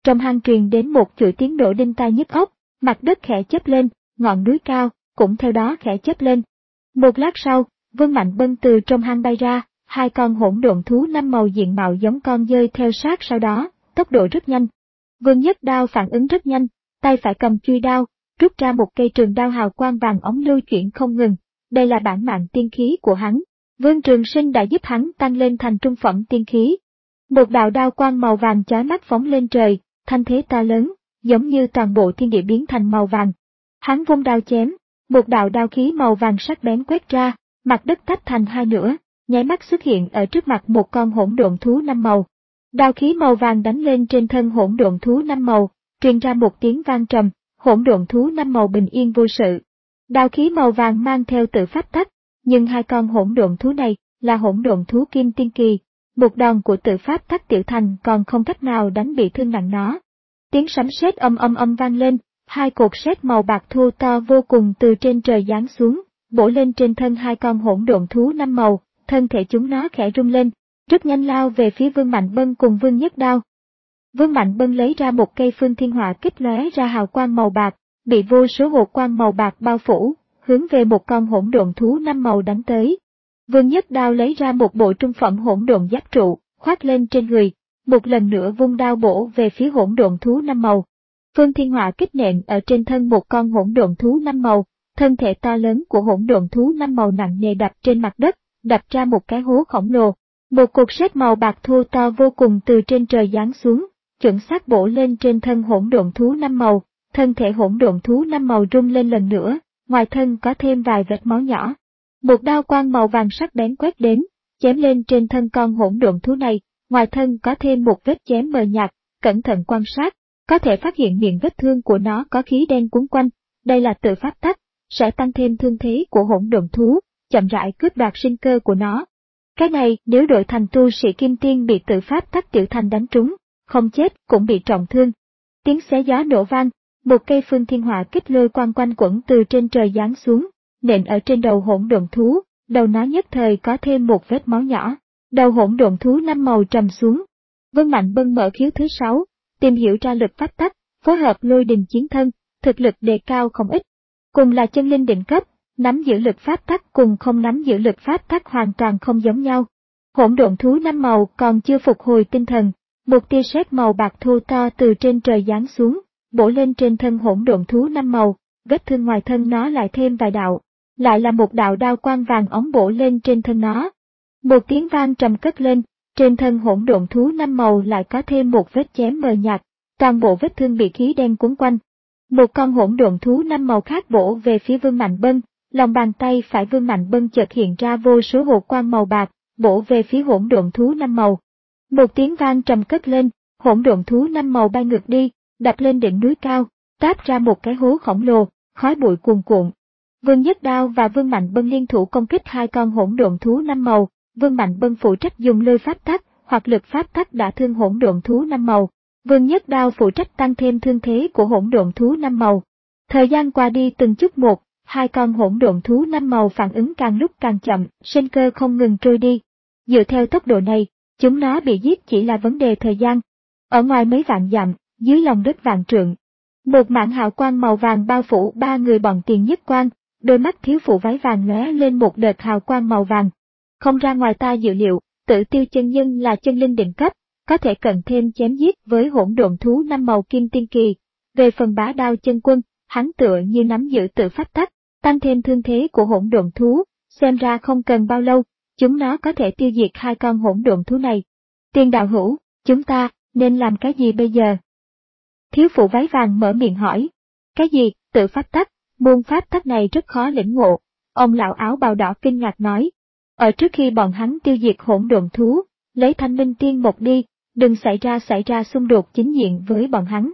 Trong hang truyền đến một chuỗi tiếng nổ đinh tai nhức óc, mặt đất khẽ chớp lên, ngọn núi cao cũng theo đó khẽ chớp lên. Một lát sau, Vương Mạnh Bân từ trong hang bay ra, hai con hỗn độn thú năm màu diện mạo giống con dơi theo sát sau đó, tốc độ rất nhanh. Vương Nhất Đao phản ứng rất nhanh, tay phải cầm chuôi đao, rút ra một cây trường đao hào quang vàng óng lưu chuyển không ngừng. Đây là bản mạng tiên khí của hắn. Vương Trường Sinh đã giúp hắn tăng lên thành trung phẩm tiên khí. Một đạo đao quang màu vàng chói mắt phóng lên trời, thanh thế to lớn, giống như toàn bộ thiên địa biến thành màu vàng. Hắn vung đao chém, một đạo đao khí màu vàng sắc bén quét ra, mặt đất tách thành hai nửa, nháy mắt xuất hiện ở trước mặt một con hỗn độn thú năm màu. Đao khí màu vàng đánh lên trên thân hỗn độn thú năm màu, truyền ra một tiếng vang trầm, hỗn độn thú năm màu bình yên vô sự. Đao khí màu vàng mang theo tự pháp tắc, nhưng hai con hỗn độn thú này là hỗn độn thú kim tiên kỳ, một đòn của tự pháp tắc tiểu thành còn không cách nào đánh bị thương nặng nó. Tiếng sấm sét âm âm âm vang lên, hai cột sét màu bạc thô to vô cùng từ trên trời giáng xuống, bổ lên trên thân hai con hỗn độn thú năm màu, thân thể chúng nó khẽ rung lên, rất nhanh lao về phía Vương Mạnh Bân cùng Vương Nhất Đao. Vương Mạnh Bân lấy ra một cây phương thiên hỏa kích lóe ra hào quang màu bạc, bị vô số hột quang màu bạc bao phủ, hướng về một con hỗn độn thú năm màu đánh tới. Vương Nhất Đao lấy ra một bộ trung phẩm hỗn độn giáp trụ, khoác lên trên người, một lần nữa vung đao bổ về phía hỗn độn thú năm màu. Phương thiên hỏa kích nện ở trên thân một con hỗn độn thú năm màu, thân thể to lớn của hỗn độn thú năm màu nặng nề đập trên mặt đất, đập ra một cái hố khổng lồ. Một cục sét màu bạc thô to vô cùng từ trên trời giáng xuống, chuẩn xác bổ lên trên thân hỗn độn thú năm màu, thân thể hỗn độn thú năm màu rung lên lần nữa, ngoài thân có thêm vài vệt máu nhỏ. Một đao quang màu vàng sắc bén quét đến, chém lên trên thân con hỗn độn thú này, ngoài thân có thêm một vết chém mờ nhạt, cẩn thận quan sát, có thể phát hiện miệng vết thương của nó có khí đen cuốn quanh, đây là tự pháp tắc, sẽ tăng thêm thương thế của hỗn độn thú, chậm rãi cướp đoạt sinh cơ của nó. Cái này nếu đổi thành tu sĩ kim tiên bị tự pháp tắc tiểu thành đánh trúng, không chết cũng bị trọng thương. Tiếng xé gió nổ vang, một cây phương thiên hỏa kích lôi quang quanh quẩn từ trên trời giáng xuống, nện ở trên đầu hỗn độn thú, đầu nó nhất thời có thêm một vết máu nhỏ, đầu hỗn độn thú năm màu trầm xuống. Vương Mạnh Bân mở khiếu thứ sáu, tìm hiểu ra lực pháp tắc, phối hợp lôi đình chiến thân, thực lực đề cao không ít. Cùng là chân linh đỉnh cấp, nắm giữ lực pháp tắc cùng không nắm giữ lực pháp tắc hoàn toàn không giống nhau. Hỗn độn thú năm màu còn chưa phục hồi tinh thần, một tia sét màu bạc thô to từ trên trời giáng xuống, bổ lên trên thân hỗn độn thú năm màu, vết thương ngoài thân nó lại thêm vài đạo, lại là một đạo đao quang vàng óng bổ lên trên thân nó. Một tiếng vang trầm cất lên, trên thân hỗn độn thú năm màu lại có thêm một vết chém mờ nhạt, toàn bộ vết thương bị khí đen cuốn quanh. Một con hỗn độn thú năm màu khác bổ về phía Vương Mạnh Bân, lòng bàn tay phải Vương Mạnh Bân chợt hiện ra vô số hột quang màu bạc, bổ về phía hỗn độn thú năm màu. Một tiếng vang trầm cất lên, hỗn độn thú năm màu bay ngược đi, đập lên đỉnh núi cao, táp ra một cái hố khổng lồ, khói bụi cuồn cuộn. Vương Nhất Đao và Vương Mạnh Bân liên thủ công kích hai con hỗn độn thú năm màu, Vương Mạnh Bân phụ trách dùng lôi pháp tắc hoặc lực pháp tắc đả thương hỗn độn thú năm màu. Vương Nhất Đao phụ trách tăng thêm thương thế của hỗn độn thú năm màu. Thời gian qua đi từng chút một, hai con hỗn độn thú năm màu phản ứng càng lúc càng chậm, sinh cơ không ngừng trôi đi. Dựa theo tốc độ này, chúng nó bị giết chỉ là vấn đề thời gian. Ở ngoài mấy vạn dặm, dưới lòng đất vạn trượng, một mảng hào quang màu vàng bao phủ ba người bọn Tiền Nhất Quang, đôi mắt thiếu phụ váy vàng lóe lên một đợt hào quang màu vàng. Không ra ngoài ta dự liệu, Tử Tiêu chân nhân là chân linh đỉnh cấp, có thể cần thêm chém giết với hỗn độn thú năm màu kim tiên kỳ. Về phần Bá Đao chân quân, hắn tựa như nắm giữ tự pháp tắc, tăng thêm thương thế của hỗn độn thú, xem ra không cần bao lâu, chúng nó có thể tiêu diệt hai con hỗn độn thú này. Tiền đạo hữu, chúng ta nên làm cái gì bây giờ? Thiếu phụ váy vàng mở miệng hỏi. Cái gì? Tự pháp tắc? Môn pháp tắc này rất khó lĩnh ngộ. Ông lão áo bào đỏ kinh ngạc nói. Ở trước khi bọn hắn tiêu diệt hỗn độn thú, lấy Thanh Minh Tiên một đi, đừng xảy ra xảy ra xung đột chính diện với bọn hắn.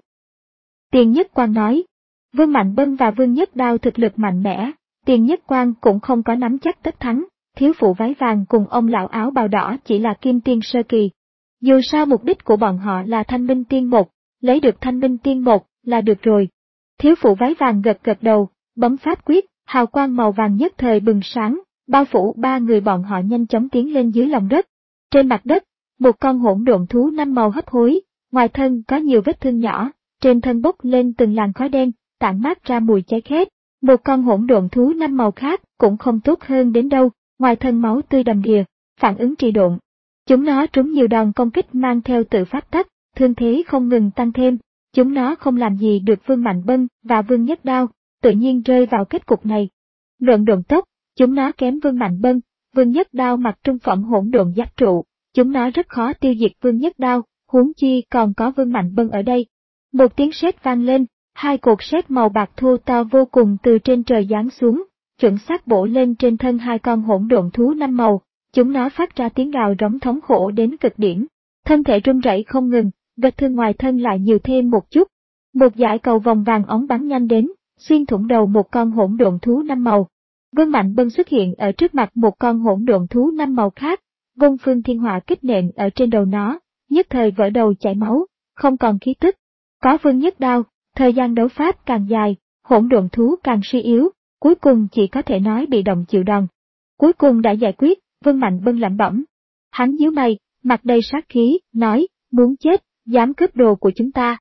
Tiền Nhất Quang nói. Vương Mạnh Bân và Vương Nhất Đao thực lực mạnh mẽ, Tiền Nhất Quang cũng không có nắm chắc tất thắng, thiếu phụ váy vàng cùng ông lão áo bào đỏ chỉ là kim tiên sơ kỳ. Dù sao mục đích của bọn họ là Thanh Minh Tiên một, lấy được Thanh Minh Tiên một là được rồi. Thiếu phụ váy vàng gật gật đầu, bấm pháp quyết, hào quang màu vàng nhất thời bừng sáng, bao phủ ba người bọn họ nhanh chóng tiến lên dưới lòng đất. Trên mặt đất, một con hỗn độn thú năm màu hấp hối, ngoài thân có nhiều vết thương nhỏ, trên thân bốc lên từng làn khói đen, tản mát ra mùi cháy khét. Một con hỗn độn thú năm màu khác cũng không tốt hơn đến đâu, ngoài thân máu tươi đầm đìa, phản ứng trì độn. Chúng nó trúng nhiều đòn công kích mang theo tự pháp tắc, thương thế không ngừng tăng thêm. Chúng nó không làm gì được Vương Mạnh Bân và Vương Nhất Đao, tự nhiên rơi vào kết cục này. Luận độn tốc, chúng nó kém Vương Mạnh Bân, Vương Nhất Đao mặc trung phẩm hỗn độn giáp trụ, chúng nó rất khó tiêu diệt Vương Nhất Đao, huống chi còn có Vương Mạnh Bân ở đây. Một tiếng sét vang lên, hai cột sét màu bạc thô to vô cùng từ trên trời giáng xuống, chuẩn xác bổ lên trên thân hai con hỗn độn thú năm màu, chúng nó phát ra tiếng gào rống thống khổ đến cực điểm, thân thể run rẩy không ngừng, vết thương ngoài thân lại nhiều thêm một chút. Một dải cầu vòng vàng óng bắn nhanh đến, xuyên thủng đầu một con hỗn độn thú năm màu. Vương Mạnh Bân xuất hiện ở trước mặt một con hỗn độn thú năm màu khác, vung Phương Thiên Hỏa kích nện ở trên đầu nó, nhất thời vỡ đầu chảy máu, không còn khí tức. Có Vương Nhất Đao, thời gian đấu pháp càng dài, hỗn độn thú càng suy yếu, cuối cùng chỉ có thể nói bị động chịu đòn. Cuối cùng đã giải quyết, Vương Mạnh Bân lẩm bẩm. Hắn nhíu mày, mặt đầy sát khí, nói, muốn chết, dám cướp đồ của chúng ta.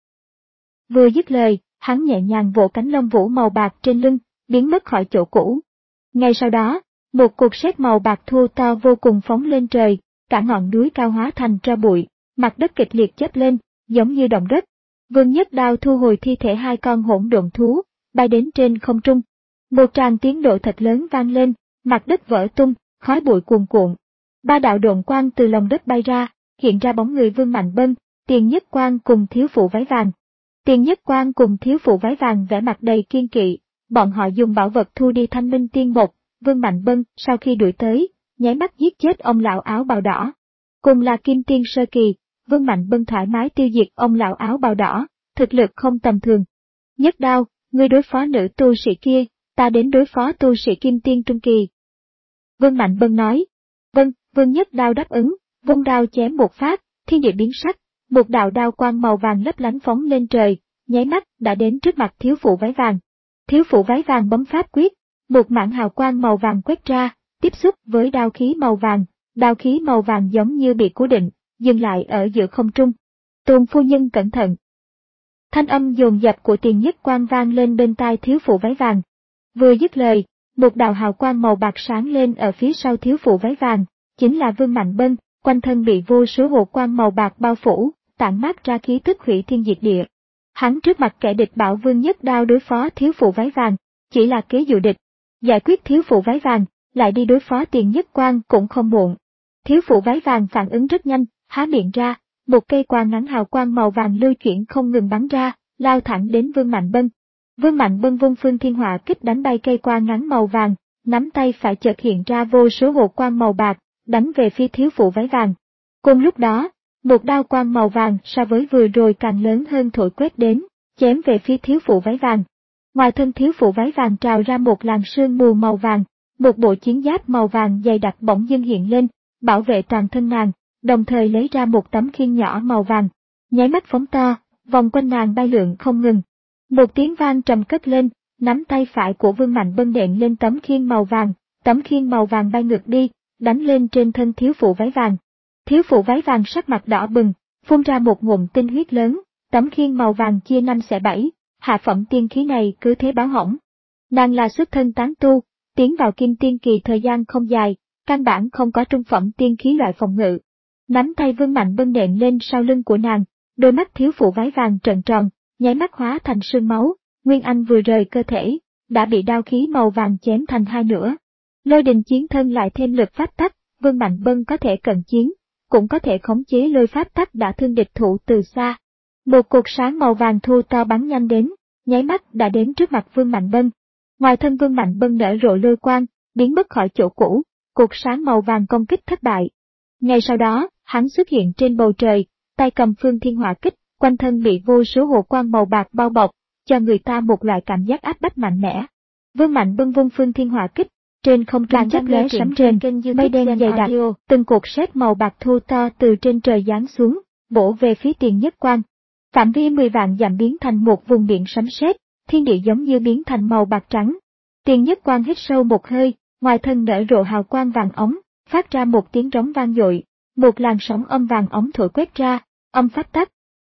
Vừa dứt lời, hắn nhẹ nhàng vỗ cánh lông vũ màu bạc trên lưng, biến mất khỏi chỗ cũ. Ngay sau đó, một cột sét màu bạc thô to vô cùng phóng lên trời, cả ngọn núi cao hóa thành tro bụi, mặt đất kịch liệt chớp lên, giống như động đất. Vương Nhất Đao thu hồi thi thể hai con hỗn độn thú, bay đến trên không trung. Một tràng tiếng nổ thật lớn vang lên, mặt đất vỡ tung, khói bụi cuồn cuộn. Ba đạo độn quang từ lòng đất bay ra, hiện ra bóng người Vương Mạnh Bân, Tiền Nhất Quang cùng thiếu phụ váy vàng. Tiền Nhất Quang cùng thiếu phụ váy vàng vẻ mặt đầy kiên kỵ, bọn họ dùng bảo vật thu đi Thanh Minh Tiên Một. Vương Mạnh Bân sau khi đuổi tới, nháy mắt giết chết ông lão áo bào đỏ. Cùng là Kim Tiên sơ kỳ, Vương Mạnh Bân thoải mái tiêu diệt ông lão áo bào đỏ, thực lực không tầm thường. Nhất Đao, ngươi đối phó nữ tu sĩ kia, ta đến đối phó tu sĩ Kim Tiên trung kỳ. Vương Mạnh Bân nói. Vâng, Vương Nhất Đao đáp ứng, vung đao chém một phát, thiên địa biến sắc, một đạo đao quang màu vàng lấp lánh phóng lên trời, nháy mắt đã đến trước mặt thiếu phụ váy vàng. Thiếu phụ váy vàng bấm pháp quyết, một mảng hào quang màu vàng quét ra, tiếp xúc với đao khí màu vàng, đao khí màu vàng giống như bị cố định, dừng lại ở giữa không trung. Tôn phu nhân cẩn thận. Thanh âm dồn dập của Tiền Nhất Quang vang lên bên tai thiếu phụ váy vàng. Vừa dứt lời, một đạo hào quang màu bạc sáng lên ở phía sau thiếu phụ váy vàng, chính là Vương Mạnh Bân, quanh thân bị vô số hồ quang màu bạc bao phủ, tản mát ra khí tức hủy thiên diệt địa. Hắn trước mặt kẻ địch bảo Vương Nhất Đao đối phó thiếu phụ váy vàng, chỉ là kế dụ địch. Giải quyết thiếu phụ váy vàng, lại đi đối phó Tiền Nhất Quang cũng không muộn. Thiếu phụ váy vàng phản ứng rất nhanh, há miệng ra, một cây quang ngắn hào quang màu vàng lưu chuyển không ngừng bắn ra, lao thẳng đến Vương Mạnh Bân. Vương Mạnh Bân vung Phương Thiên Hỏa kích đánh bay cây quang ngắn màu vàng, nắm tay phải chợt hiện ra vô số hồ quang màu bạc, đánh về phía thiếu phụ váy vàng. Cùng lúc đó, một đao quang màu vàng so với vừa rồi càng lớn hơn thổi quét đến, chém về phía thiếu phụ váy vàng. Ngoài thân thiếu phụ váy vàng trào ra một làn sương mù màu vàng, một bộ chiến giáp màu vàng dày đặc bỗng dưng hiện lên, bảo vệ toàn thân nàng, đồng thời lấy ra một tấm khiên nhỏ màu vàng, nháy mắt phóng to, vòng quanh nàng bay lượn không ngừng. Một tiếng vang trầm cất lên, nắm tay phải của Vương Mạnh Bân đệm lên tấm khiên màu vàng, tấm khiên màu vàng bay ngược đi, đánh lên trên thân thiếu phụ váy vàng. Thiếu phụ váy vàng sắc mặt đỏ bừng, phun ra một ngụm tinh huyết lớn, tấm khiên màu vàng chia năm xẻ bảy, hạ phẩm tiên khí này cứ thế báo hỏng. Nàng là xuất thân tán tu, tiến vào kim tiên kỳ thời gian không dài, căn bản không có trung phẩm tiên khí loại phòng ngự. Nắm tay Vương Mạnh Bân nện lên sau lưng của nàng, đôi mắt thiếu phụ váy vàng trợn tròn, nháy mắt hóa thành sương máu, Nguyên Anh vừa rời cơ thể, đã bị đao khí màu vàng chém thành hai nửa. Lôi đình chiến thân lại thêm lực pháp tắc, Vương Mạnh Bân có thể cận chiến, cũng có thể khống chế lôi pháp tắc đã thương địch thủ từ xa. Một cột sáng màu vàng thô to bắn nhanh đến, nháy mắt đã đến trước mặt Vương Mạnh Bân. Ngoài thân Vương Mạnh Bân nở rộ lôi quang, biến mất khỏi chỗ cũ, cột sáng màu vàng công kích thất bại. Ngay sau đó, hắn xuất hiện trên bầu trời, tay cầm Phương Thiên Hỏa kích, quanh thân bị vô số hồ quang màu bạc bao bọc, cho người ta một loại cảm giác áp bách mạnh mẽ. Vương Mạnh Bân vung Phương Thiên Hỏa kích, trên không trung chớp lóe sấm rền, mây đen dày đặc, từng cột sét màu bạc thô to từ trên trời giáng xuống, bổ về phía Tiền Nhất Quang. Phạm vi mười vạn dặm biến thành một vùng biển sấm sét, thiên địa giống như biến thành màu bạc trắng. Tiền Nhất Quang hít sâu một hơi, ngoài thân nở rộ hào quang vàng ống, phát ra một tiếng rống vang dội, một làn sóng âm vàng ống thổi quét ra, âm pháp tắc.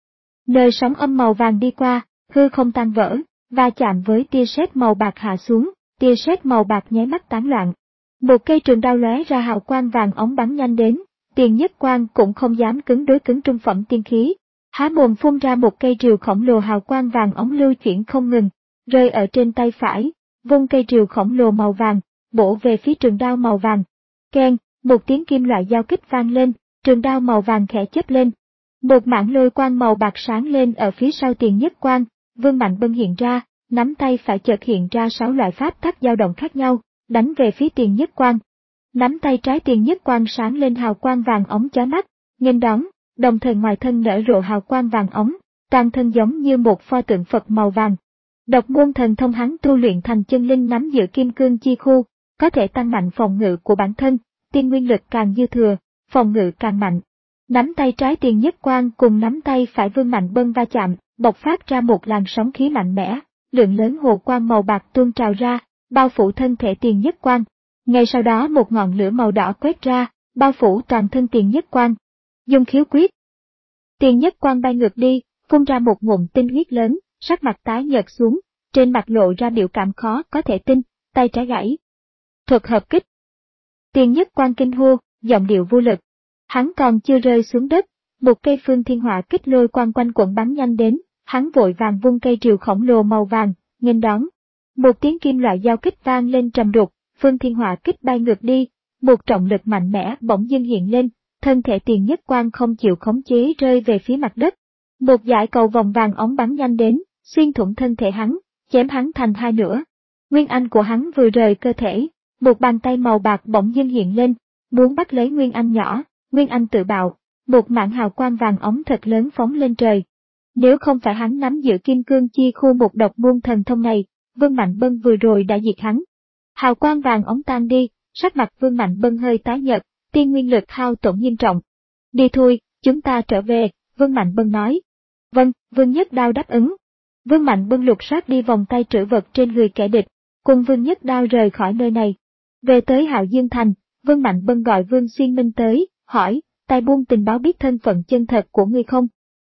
Nơi sóng âm màu vàng đi qua, hư không tan vỡ, va chạm với tia sét màu bạc hạ xuống, tia sét màu bạc nháy mắt tán loạn. Một cây trường đao lóe ra hào quang vàng óng bắn nhanh đến, Tiền Nhất Quang cũng không dám cứng đối cứng trung phẩm tiên khí, há mồm phun ra một cây rìu khổng lồ hào quang vàng óng lưu chuyển không ngừng, rơi ở trên tay phải, vung cây rìu khổng lồ màu vàng, bổ về phía trường đao màu vàng. Keng, một tiếng kim loại giao kích vang lên, trường đao màu vàng khẽ chớp lên. Một mảng lôi quang màu bạc sáng lên ở phía sau Tiền Nhất Quang, Vương Mạnh Bân hiện ra, nắm tay phải chợt hiện ra sáu loại pháp tắc dao động khác nhau, đánh về phía Tiền Nhất Quang. Nắm tay trái Tiền Nhất Quang sáng lên hào quang vàng óng chói mắt, nghênh đón, đồng thời ngoài thân nở rộ hào quang vàng óng, toàn thân giống như một pho tượng Phật màu vàng. Độc môn thần thông hắn tu luyện thành chân linh nắm giữ kim cương chi khu, có thể tăng mạnh phòng ngự của bản thân, tiên nguyên lực càng dư thừa, phòng ngự càng mạnh. Nắm tay trái Tiền Nhất Quang cùng nắm tay phải Vương Mạnh Bân va chạm, bộc phát ra một làn sóng khí mạnh mẽ, lượng lớn hồ quang màu bạc tuôn trào ra, bao phủ thân thể Tiền Nhất Quang. Ngay sau đó một ngọn lửa màu đỏ quét ra, bao phủ toàn thân Tiền Nhất Quang. Dung khiếu quyết. Tiền Nhất Quang bay ngược đi, phun ra một ngụm tinh huyết lớn, sắc mặt tái nhợt xuống, trên mặt lộ ra biểu cảm khó có thể tin, tay trái gãy. Thuật hợp kích. Tiền Nhất Quang kinh hô, giọng điệu vô lực. Hắn còn chưa rơi xuống đất, một cây phương thiên hỏa kích lôi quang quanh quẩn bắn nhanh đến, hắn vội vàng vung cây rìu khổng lồ màu vàng, nghênh đón. Một tiếng kim loại giao kích vang lên trầm đục, phương thiên hỏa kích bay ngược đi, một trọng lực mạnh mẽ bỗng dưng hiện lên, thân thể Tiền Nhất Quang không chịu khống chế rơi về phía mặt đất. Một dải cầu vòng vàng óng bắn nhanh đến, xuyên thủng thân thể hắn, chém hắn thành hai nửa. Nguyên Anh của hắn vừa rời cơ thể, một bàn tay màu bạc bỗng dưng hiện lên, muốn bắt lấy Nguyên Anh nhỏ. Nguyên Anh tự bạo, một mảng hào quang vàng óng thật lớn phóng lên trời. Nếu không phải hắn nắm giữ kim cương chi khu một độc môn thần thông này, Vương Mạnh Bân vừa rồi đã diệt hắn. Hào quang vàng óng tan đi, sắc mặt Vương Mạnh Bân hơi tái nhợt, tiên nguyên lực hao tổn nghiêm trọng. Đi thôi, chúng ta trở về, Vương Mạnh Bân nói. Vâng, Vương Nhất Đao đáp ứng. Vương Mạnh Bân lục soát đi vòng tay trữ vật trên người kẻ địch, cùng Vương Nhất Đao rời khỏi nơi này. Về tới Hạo Dương Thành, Vương Mạnh Bân gọi Vương Xuyên Minh tới, hỏi, tài buôn tình báo biết thân phận chân thật của ngươi không?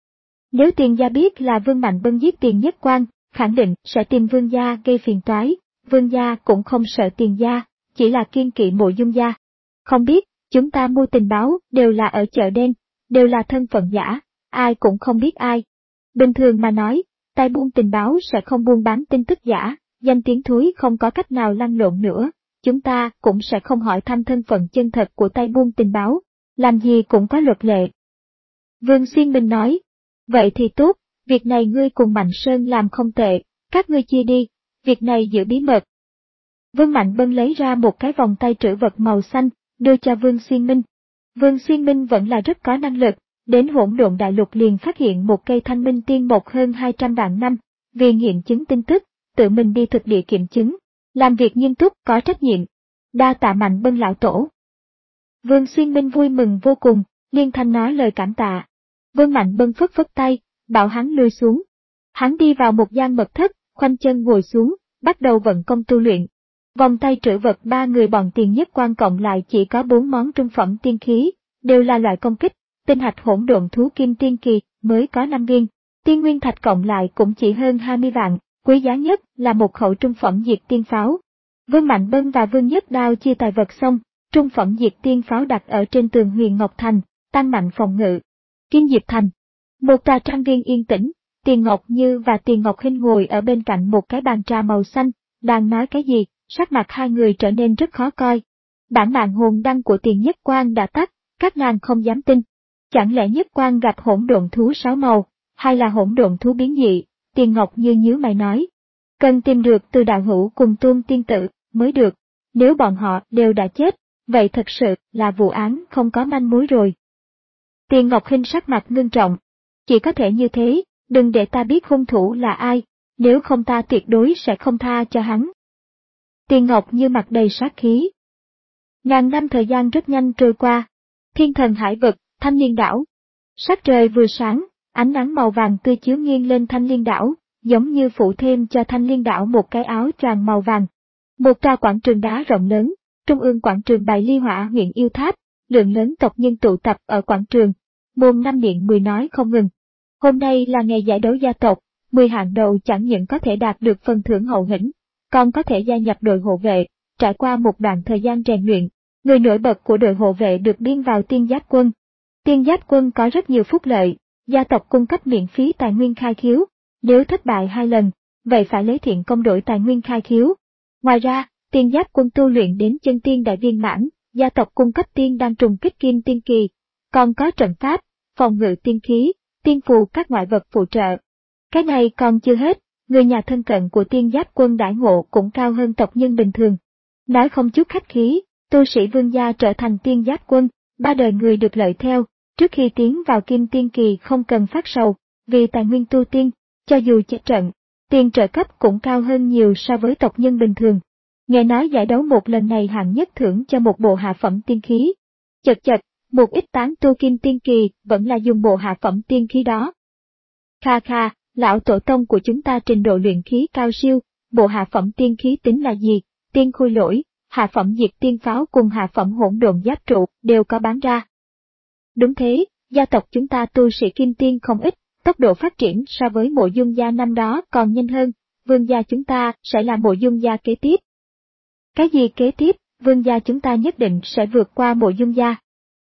Nếu Tiền gia biết là Vương Mạnh Bân giết Tiền Nhất Quang, khẳng định sẽ tìm Vương gia gây phiền toái. Vương gia cũng không sợ Tiền gia, chỉ là kiêng kỵ Mộ Dung gia. Không biết, chúng ta mua tình báo đều là ở chợ đen, đều là thân phận giả, ai cũng không biết ai. Bình thường mà nói, tay buôn tình báo sẽ không buôn bán tin tức giả, danh tiếng thúi không có cách nào lăn lộn nữa. Chúng ta cũng sẽ không hỏi thăm thân phận chân thật của tay buôn tình báo, làm gì cũng có luật lệ. Vương Xuyên Minh nói, vậy thì tốt, việc này ngươi cùng Mạnh Sơn làm không tệ, các ngươi chia đi, việc này giữ bí mật. Vương Mạnh Bân lấy ra một cái vòng tay trữ vật màu xanh, đưa cho Vương Xuyên Minh. Vương Xuyên Minh vẫn là rất có năng lực, đến Hỗn Độn Đại Lục liền phát hiện một cây thanh minh tiên mộc hơn hai trăm vạn năm, vì nghiệm chứng tin tức, tự mình đi thực địa kiểm chứng, làm việc nghiêm túc có trách nhiệm. Đa tạ Mạnh Bân lão tổ. Vương Xuyên Minh vui mừng vô cùng, liên thanh nói lời cảm tạ. Vương Mạnh Bân phất phất tay, bảo hắn lui xuống. Hắn đi vào một gian mật thất, khoanh chân ngồi xuống, bắt đầu vận công tu luyện. Vòng tay trữ vật ba người bọn Tiền Nhất Quang cộng lại chỉ có bốn món trung phẩm tiên khí, đều là loại công kích, tinh hạch hỗn độn thú kim tiên kỳ, mới có năm viên, tiên nguyên thạch cộng lại cũng chỉ hơn hai mươi vạn, quý giá nhất là một khẩu trung phẩm diệt tiên pháo. Vương Mạnh Bân và Vương Nhất Đao chia tài vật xong, trung phẩm diệt tiên pháo đặt ở trên tường Huyền Ngọc Thành, tăng mạnh phòng ngự. Kim Diệp Thành, một tòa trang viên yên tĩnh, Tiền Ngọc Như và Tiền Ngọc Hinh ngồi ở bên cạnh một cái bàn trà màu xanh, đang nói cái gì, sắc mặt hai người trở nên rất khó coi. Bản mạng hồn đăng của Tiền Nhất Quang đã tắt, các nàng không dám tin. Chẳng lẽ Nhất Quang gặp hỗn độn thú sáu màu, hay là hỗn độn thú biến dị? Tiền Ngọc Như nhíu mày nói, cần tìm được Từ đạo hữu cùng Tôn tiên tử mới được. Nếu bọn họ đều đã chết, vậy thật sự là vụ án không có manh mối rồi. Tiền Ngọc Hinh sắc mặt ngưng trọng, chỉ có thể như thế, đừng để ta biết hung thủ là ai, nếu không ta tuyệt đối sẽ không tha cho hắn. Tiền Ngọc Như mặt đầy sát khí. Ngàn năm thời gian rất nhanh trôi qua. Thiên Thần Hải Vực, Thanh Liên Đảo. Sắc trời vừa sáng, ánh nắng màu vàng tươi chiếu nghiêng lên Thanh Liên Đảo, giống như phủ thêm cho Thanh Liên Đảo một cái áo choàng màu vàng. Một tòa quảng trường đá rộng lớn, trung ương quảng trường bày Ly Hỏa huyện yêu tháp, lượng lớn tộc nhân tụ tập ở quảng trường, mồm năm miệng mười nói không ngừng. Hôm nay là ngày giải đấu gia tộc, mười hạng đầu chẳng những có thể đạt được phần thưởng hậu hĩnh, còn có thể gia nhập đội hộ vệ. Trải qua một đoạn thời gian rèn luyện, người nổi bật của đội hộ vệ được biên vào tiên giáp quân. Tiên giáp quân có rất nhiều phúc lợi, gia tộc cung cấp miễn phí tài nguyên khai khiếu, nếu thất bại hai lần, vậy phải lấy thiện công đổi tài nguyên khai khiếu. Ngoài ra, tiên giáp quân tu luyện đến chân tiên đại viên mãn, gia tộc cung cấp tiên đan trùng kích kim tiên kỳ, còn có trận pháp, phòng ngự tiên khí, tiên phù các ngoại vật phụ trợ. Cái này còn chưa hết, người nhà thân cận của tiên giáp quân đãi ngộ cũng cao hơn tộc nhân bình thường. Nói không chút khách khí, tu sĩ vương gia trở thành tiên giáp quân, ba đời người được lợi theo, trước khi tiến vào kim tiên kỳ không cần phát sầu, vì tài nguyên tu tiên, cho dù chết trận, tiền trợ cấp cũng cao hơn nhiều so với tộc nhân bình thường. Nghe nói giải đấu một lần này hạng nhất thưởng cho một bộ hạ phẩm tiên khí. Chật chật, một ít tán tu kim tiên kỳ vẫn là dùng bộ hạ phẩm tiên khí đó. Kha kha, lão tổ tông của chúng ta trình độ luyện khí cao siêu, bộ hạ phẩm tiên khí tính là gì? Tiên khôi lỗi, hạ phẩm diệt tiên pháo cùng hạ phẩm hỗn độn giáp trụ đều có bán ra. Đúng thế, gia tộc chúng ta tu sĩ kim tiên không ít, tốc độ phát triển so với mộ dung gia năm đó còn nhanh hơn, vương gia chúng ta sẽ là mộ dung gia kế tiếp. Cái gì kế tiếp, vương gia chúng ta nhất định sẽ vượt qua mộ dung gia.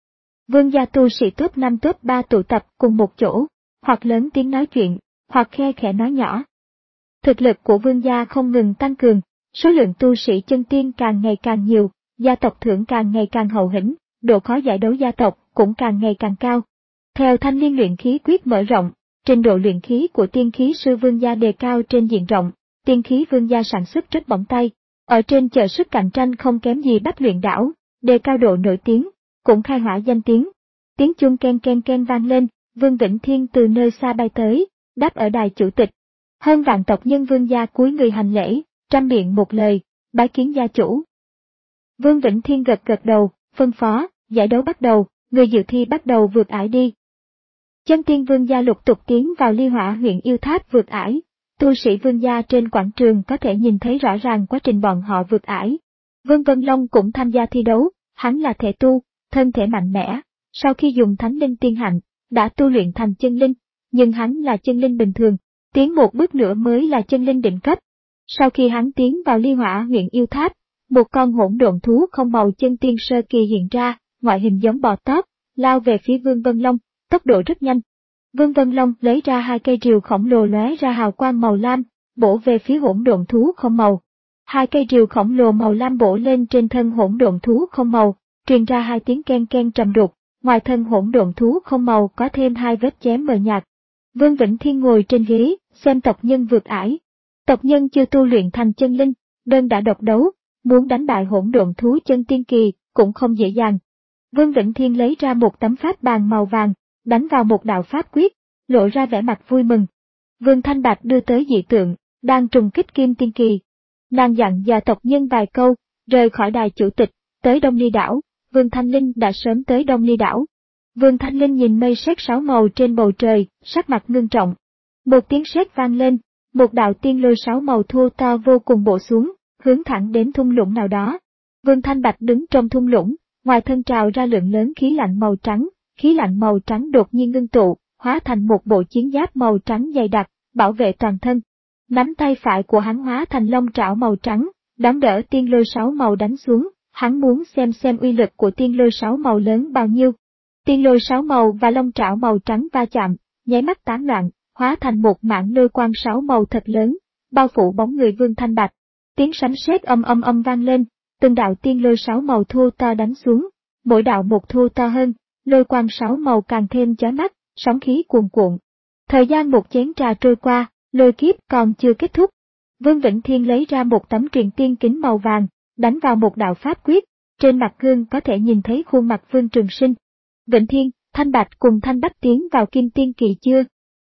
Vương gia tu sĩ top năm top ba tụ tập cùng một chỗ, hoặc lớn tiếng nói chuyện, hoặc khe khẽ nói nhỏ. Thực lực của vương gia không ngừng tăng cường, số lượng tu sĩ chân tiên càng ngày càng nhiều, gia tộc thưởng càng ngày càng hậu hĩnh, độ khó giải đấu gia tộc cũng càng ngày càng cao. Theo thanh liên luyện khí quyết mở rộng, trình độ luyện khí của tiên khí sư vương gia đề cao trên diện rộng, tiên khí vương gia sản xuất rất bỏng tay, ở trên chợ sức cạnh tranh không kém gì Bách Luyện Đảo, đề cao độ nổi tiếng, cũng khai hỏa danh tiếng. Tiếng chuông ken ken ken vang lên, Vương Vĩnh Thiên từ nơi xa bay tới, đáp ở đài chủ tịch. Hơn vạn tộc nhân vương gia cúi người hành lễ, trăm miệng một lời, bái kiến gia chủ. Vương Vĩnh Thiên gật gật đầu, phân phó, giải đấu bắt đầu, người dự thi bắt đầu vượt ải đi. Chân tiên vương gia lục tục tiến vào Ly Hỏa huyện yêu tháp vượt ải, tu sĩ vương gia trên quảng trường có thể nhìn thấy rõ ràng quá trình bọn họ vượt ải. Vương Vân Long cũng tham gia thi đấu, hắn là thể tu, thân thể mạnh mẽ, sau khi dùng thánh linh tiên hạnh, đã tu luyện thành chân linh, nhưng hắn là chân linh bình thường, tiến một bước nữa mới là chân linh đỉnh cấp. Sau khi hắn tiến vào Ly Hỏa huyện yêu tháp, một con hỗn độn thú không màu chân tiên sơ kỳ hiện ra, ngoại hình giống bò tóp, lao về phía Vương Vân Long, tốc độ rất nhanh. Vương Vân Long lấy ra hai cây rìu khổng lồ lóe ra hào quang màu lam, bổ về phía hỗn độn thú không màu. Hai cây rìu khổng lồ màu lam bổ lên trên thân hỗn độn thú không màu, truyền ra hai tiếng ken ken trầm đục, ngoài thân hỗn độn thú không màu có thêm hai vết chém mờ nhạt. Vương Vĩnh Thiên ngồi trên ghế, xem tộc nhân vượt ải. Tộc nhân chưa tu luyện thành chân linh, đơn đã độc đấu, muốn đánh bại hỗn độn thú chân tiên kỳ, cũng không dễ dàng. Vương Vĩnh Thiên lấy ra một tấm pháp bàn màu vàng, đánh vào một đạo pháp quyết, lộ ra vẻ mặt vui mừng. Vương Thanh Bạch đưa tới dị tượng, đang trùng kích kim tiên kỳ. Nàng dặn dò tộc nhân vài câu, rời khỏi đài chủ tịch, tới Đông Ly đảo, Vương Thanh Linh đã sớm tới Đông Ly đảo. Vương Thanh Linh nhìn mây sét sáu màu trên bầu trời, sắc mặt ngưng trọng. Một tiếng sét vang lên, một đạo tiên lôi sáu màu thô to vô cùng bổ xuống, hướng thẳng đến thung lũng nào đó. Vương Thanh Bạch đứng trong thung lũng, ngoài thân trào ra lượng lớn khí lạnh màu trắng, khí lạnh màu trắng đột nhiên ngưng tụ, hóa thành một bộ chiến giáp màu trắng dày đặc, bảo vệ toàn thân. Nắm tay phải của hắn hóa thành long trảo màu trắng, đón đỡ tiên lôi sáu màu đánh xuống, hắn muốn xem xem uy lực của tiên lôi sáu màu lớn bao nhiêu. Tiên lôi sáu màu và long trảo màu trắng va chạm, nháy mắt tán loạn, hóa thành một mảng lôi quang sáu màu thật lớn, bao phủ bóng người Vương Thanh Bạch. Tiếng sấm sét âm âm âm vang lên, từng đạo tiên lôi sáu màu thô to đánh xuống, mỗi đạo một thô to hơn, lôi quang sáu màu càng thêm chói mắt, sóng khí cuồn cuộn. Thời gian một chén trà trôi qua, lôi kiếp còn chưa kết thúc. Vương Vĩnh Thiên lấy ra một tấm truyền tiên kính màu vàng, đánh vào một đạo pháp quyết, trên mặt gương có thể nhìn thấy khuôn mặt Vương Trường Sinh. Vĩnh Thiên, Thanh Bạch cùng Thanh Bách tiến vào kim tiên kỳ chưa?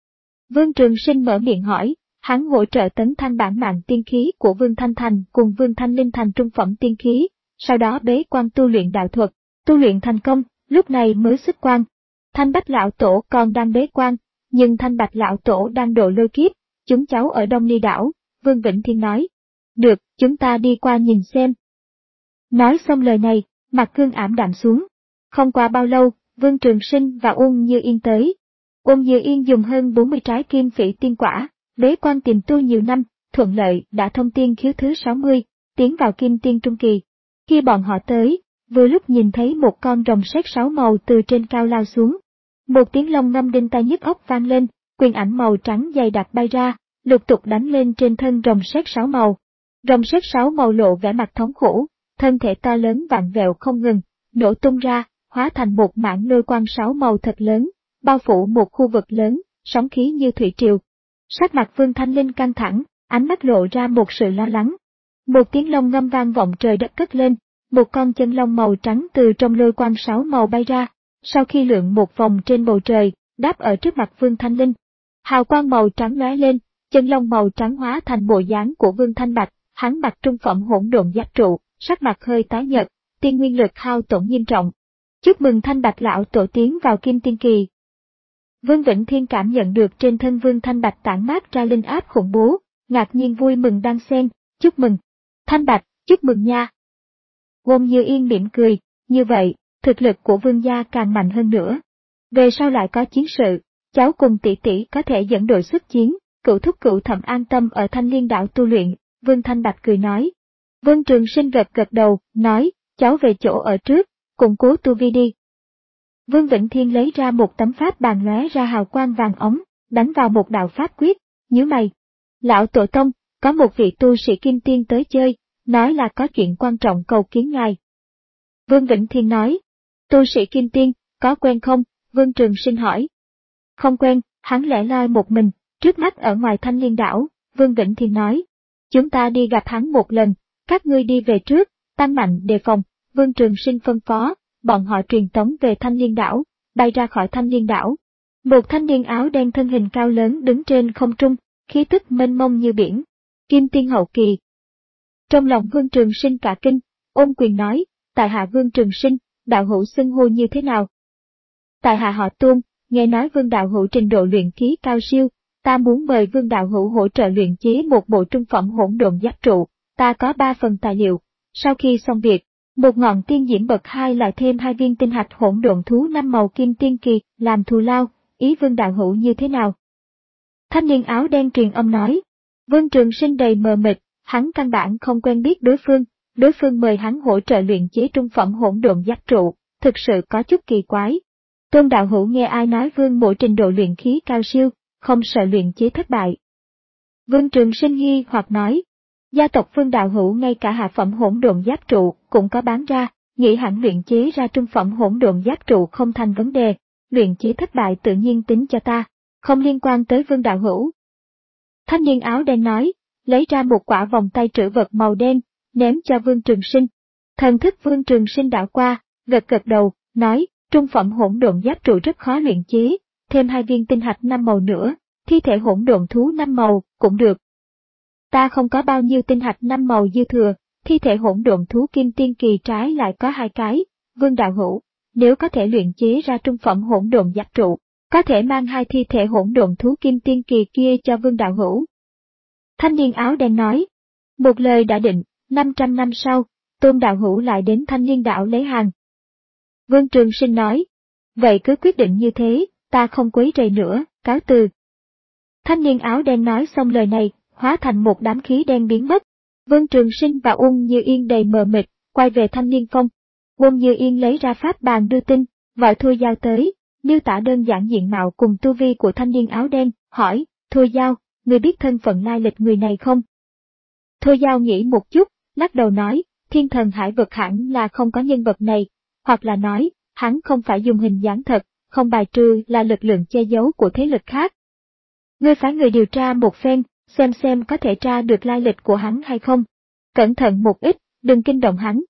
Vương Trường Sinh mở miệng hỏi, hắn hỗ trợ tấn thăng bản mạng tiên khí của Vương Thanh Thành cùng Vương Thanh Linh thành trung phẩm tiên khí, sau đó bế quan tu luyện đạo thuật, tu luyện thành công, lúc này mới xuất quan. Thanh Bách lão tổ còn đang bế quan, nhưng Thanh Bạch lão tổ đang độ lôi kiếp, chúng cháu ở Đông Ly đảo, Vương Vĩnh Thiên nói. Được, chúng ta đi qua nhìn xem. Nói xong lời này, mặt gương ảm đạm xuống. Không qua bao lâu, Vương Trường Sinh và Uông Như Yên tới. Ôn Như Yên dùng hơn bốn mươi trái kim phỉ tiên quả, bế quan tìm tu nhiều năm, thuận lợi đã thông tiên khiếu thứ sáu mươi, tiến vào kim tiên trung kỳ. Khi bọn họ tới, vừa lúc nhìn thấy một con rồng sét sáu màu từ trên cao lao xuống. Một tiếng long ngâm đinh tai nhức óc vang lên, quyền ảnh màu trắng dày đặc bay ra, lục tục đánh lên trên thân rồng sét sáu màu. Rồng sét sáu màu lộ vẻ mặt thống khổ, thân thể to lớn vặn vẹo không ngừng, nổ tung ra, hóa thành một mảng lôi quang sáu màu thật lớn, bao phủ một khu vực lớn, sóng khí như thủy triều. Sắc mặt Vương Thanh Linh căng thẳng, ánh mắt lộ ra một sự lo lắng. Một tiếng long ngâm vang vọng trời đất cất lên, một con chân long màu trắng từ trong lôi quang sáu màu bay ra, sau khi lượn một vòng trên bầu trời, đáp ở trước mặt Vương Thanh Linh. Hào quang màu trắng lóe lên, chân long màu trắng hóa thành bộ dáng của Vương Thanh Bạch, hắn mặc trung phẩm hỗn độn giáp trụ, sắc mặt hơi tái nhợt, tiên nguyên lực hao tổn nghiêm trọng. Chúc mừng Thanh Bạch lão tổ tiến vào kim tiên kỳ. Vương Vĩnh Thiên cảm nhận được trên thân Vương Thanh Bạch tản mát ra linh áp khủng bố, ngạc nhiên vui mừng đan xen, chúc mừng. Thanh Bạch, chúc mừng nha. Ôn Như Yên mỉm cười, như vậy, thực lực của Vương gia càng mạnh hơn nữa. Về sau lại có chiến sự, cháu cùng tỷ tỷ có thể dẫn đội xuất chiến, cửu thúc cửu thẩm an tâm ở Thanh Liên đảo tu luyện, Vương Thanh Bạch cười nói. Vương Trường Sinh gật gật đầu, nói, cháu về chỗ ở trước, củng cố tu vi đi. Vương Vĩnh Thiên lấy ra một tấm pháp bàn lóe ra hào quang vàng ống, đánh vào một đạo pháp quyết, nhíu mày. Lão tổ tông, có một vị tu sĩ kim tiên tới chơi, nói là có chuyện quan trọng cầu kiến ngài. Vương Vĩnh Thiên nói, tu sĩ kim tiên, có quen không? Vương Trường Sinh hỏi. Không quen, hắn lẻ loi một mình, trước mắt ở ngoài Thanh Liên đảo, Vương Vĩnh Thiên nói. Chúng ta đi gặp hắn một lần, các ngươi đi về trước, tăng mạnh đề phòng, Vương Trường Sinh phân phó, bọn họ truyền tống về Thanh Liên đảo, bay ra khỏi Thanh Liên đảo. Một thanh niên áo đen thân hình cao lớn đứng trên không trung, khí tức mênh mông như biển, kim tiên hậu kỳ. Trong lòng Vương Trường Sinh cả kinh, ôm quyền nói, tại hạ Vương Trường Sinh, đạo hữu xưng hô như thế nào? Tại hạ họ Tôn, nghe nói Vương đạo hữu trình độ luyện khí cao siêu, ta muốn mời Vương đạo hữu hỗ trợ luyện chế một bộ trung phẩm hỗn độn giáp trụ, ta có ba phần tài liệu. Sau khi xong việc, một ngọn tiên diễm bậc hai lại thêm hai viên tinh hạch hỗn độn thú năm màu kim tiên kỳ, làm thù lao, ý Vương đạo hữu như thế nào? Thanh niên áo đen truyền âm nói. Vương Trường Sinh đầy mờ mịt, hắn căn bản không quen biết đối phương, đối phương mời hắn hỗ trợ luyện chế trung phẩm hỗn độn giáp trụ, thực sự có chút kỳ quái. Tôn đạo hữu nghe ai nói Vương mỗi trình độ luyện khí cao siêu, không sợ luyện chế thất bại. Vương Trường Sinh nghi hoặc nói, gia tộc Vương đạo hữu ngay cả hạ phẩm hỗn độn giáp trụ cũng có bán ra, nghĩ hẳn luyện chế ra trung phẩm hỗn độn giáp trụ không thành vấn đề, luyện chế thất bại tự nhiên tính cho ta, không liên quan tới Vương đạo hữu. Thanh niên áo đen nói, lấy ra một quả vòng tay trữ vật màu đen, ném cho Vương Trường Sinh. Thần thức Vương Trường Sinh đảo qua, gật gật đầu, nói, trung phẩm hỗn độn giáp trụ rất khó luyện chế, thêm hai viên tinh hạch năm màu nữa, thi thể hỗn độn thú năm màu, cũng được. Ta không có bao nhiêu tinh hạch năm màu dư thừa, thi thể hỗn độn thú kim tiên kỳ trái lại có hai cái, Vương đạo hữu, nếu có thể luyện chế ra trung phẩm hỗn độn giáp trụ, có thể mang hai thi thể hỗn độn thú kim tiên kỳ kia cho Vương đạo hữu. Thanh niên áo đen nói, một lời đã định, năm trăm năm sau, Tôn đạo hữu lại đến Thanh Liên đảo lấy hàng. Vương Trường Sinh nói, vậy cứ quyết định như thế, ta không quấy rầy nữa, cáo từ. Thanh niên áo đen nói xong lời này, hóa thành một đám khí đen biến mất. Vương Trường Sinh và Ôn Như Yên đầy mờ mịt, quay về Thanh Liên Phong. Ôn Như Yên lấy ra pháp bàn đưa tin, gọi Thôi Giao tới, miêu tả đơn giản diện mạo cùng tu vi của thanh niên áo đen, hỏi, Thôi Giao, người biết thân phận lai lịch người này không? Thôi Giao nghĩ một chút, lắc đầu nói, thiên thần hải vực hẳn là không có nhân vật này, hoặc là nói, hắn không phải dùng hình dáng thật, không bài trừ là lực lượng che giấu của thế lực khác. Ngươi phái người điều tra một phen, xem xem có thể tra được lai lịch của hắn hay không. Cẩn thận một ít, đừng kinh động hắn.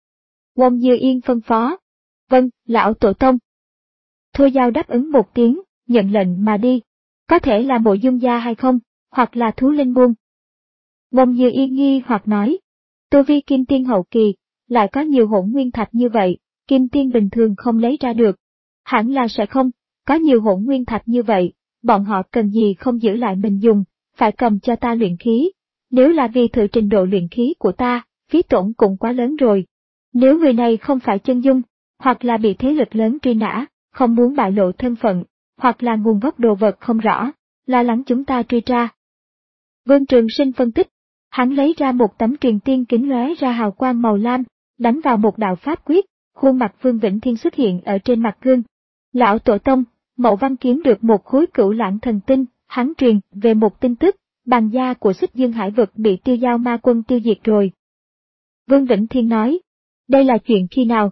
Ôn Như Yên phân phó. Vâng, lão tổ tông. Thôi Giao đáp ứng một tiếng, nhận lệnh mà đi. Có thể là Mộ Dung gia hay không, hoặc là Thú Linh Môn. Ôn Như Yên nghi hoặc nói. Tu vi kim tiên hậu kỳ, lại có nhiều hỗn nguyên thạch như vậy, kim tiên bình thường không lấy ra được. Hẳn là sẽ không, có nhiều hỗn nguyên thạch như vậy, bọn họ cần gì không giữ lại mình dùng, phải cầm cho ta luyện khí. Nếu là vì thử trình độ luyện khí của ta, phí tổn cũng quá lớn rồi. Nếu người này không phải chân dung, hoặc là bị thế lực lớn truy nã, không muốn bại lộ thân phận, hoặc là nguồn gốc đồ vật không rõ, lo lắng chúng ta truy tra. Vương Trường Sinh phân tích, hắn lấy ra một tấm truyền tiên kính lóe ra hào quang màu lam, đánh vào một đạo pháp quyết, khuôn mặt Vương Vĩnh Thiên xuất hiện ở trên mặt gương. Lão tổ tông, Mậu Văn kiếm được một khối cửu lãng thần tinh, hắn truyền về một tin tức, bàn gia của Xích Dương Hải vực bị Tiêu Giao Ma Quân tiêu diệt rồi. Vương Vĩnh Thiên nói, đây là chuyện khi nào?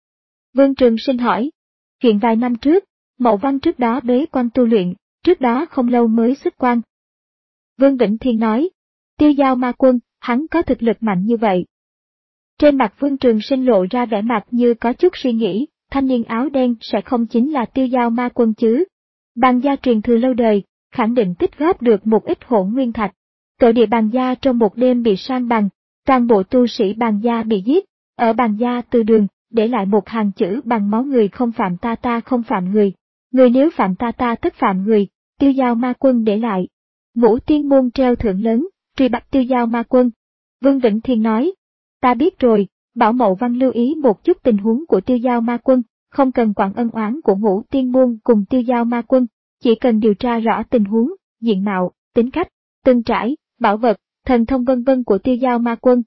Vương Trường Sinh hỏi, chuyện vài năm trước, Mậu Văn trước đó bế quan tu luyện, trước đó không lâu mới xuất quan. Vương Vĩnh Thiên nói, Tiêu Giao Ma Quân, hắn có thực lực mạnh như vậy. Trên mặt Vương Trường Sinh lộ ra vẻ mặt như có chút suy nghĩ, thanh niên áo đen sẽ không chính là Tiêu Giao Ma Quân chứ. Bàn gia truyền thừa lâu đời, khẳng định tích góp được một ít hỗn nguyên thạch. Tổ địa bàn gia trong một đêm bị san bằng, toàn bộ tu sĩ bàn gia bị giết, ở bàn gia từ đường, để lại một hàng chữ bằng máu người không phạm ta ta không phạm người. Người nếu phạm ta ta tất phạm người, Tiêu Giao Ma Quân để lại. Ngũ Tiên môn treo thưởng lớn, truy bắt Tiêu Giao Ma Quân. Vương Vĩnh Thiên nói, ta biết rồi, bảo Mậu Văn lưu ý một chút tình huống của Tiêu Giao Ma Quân, không cần quản ân oán của Ngũ Tiên môn cùng Tiêu Giao Ma Quân, chỉ cần điều tra rõ tình huống, diện mạo, tính cách, từng trải, bảo vật, thần thông vân vân của Tiêu Giao Ma Quân.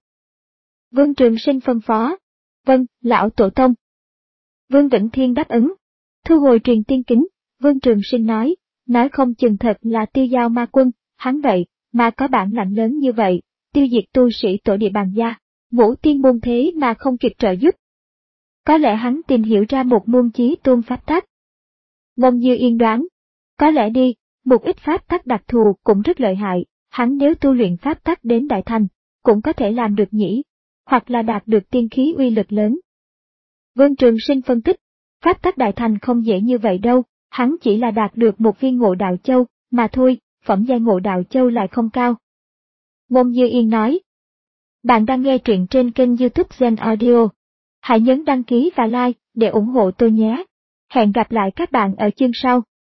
Vương Trường Sinh phân phó, vâng, lão tổ tông. Vương Vĩnh Thiên đáp ứng. Thu hồi truyền tiên kính, Vương Trường Sinh nói, nói không chừng thật là Tiêu Giao Ma Quân, hắn vậy, mà có bản lãnh lớn như vậy, tiêu diệt tu sĩ tổ địa bàn gia, Ngũ Tiên môn thế mà không kịp trợ giúp. Có lẽ hắn tìm hiểu ra một môn chí tôn pháp tắc. Mông Như Yên đoán, có lẽ đi, một ít pháp tắc đặc thù cũng rất lợi hại, hắn nếu tu luyện pháp tắc đến đại thành, cũng có thể làm được nhỉ, hoặc là đạt được tiên khí uy lực lớn. Vương Trường Sinh phân tích, pháp tắc đại thành không dễ như vậy đâu, hắn chỉ là đạt được một viên ngộ đạo châu, mà thôi, phẩm giai ngộ đạo châu lại không cao. Mông Như Yên nói, bạn đang nghe truyện trên kênh YouTube Zen Audio. Hãy nhấn đăng ký và like để ủng hộ tôi nhé. Hẹn gặp lại các bạn ở chương sau.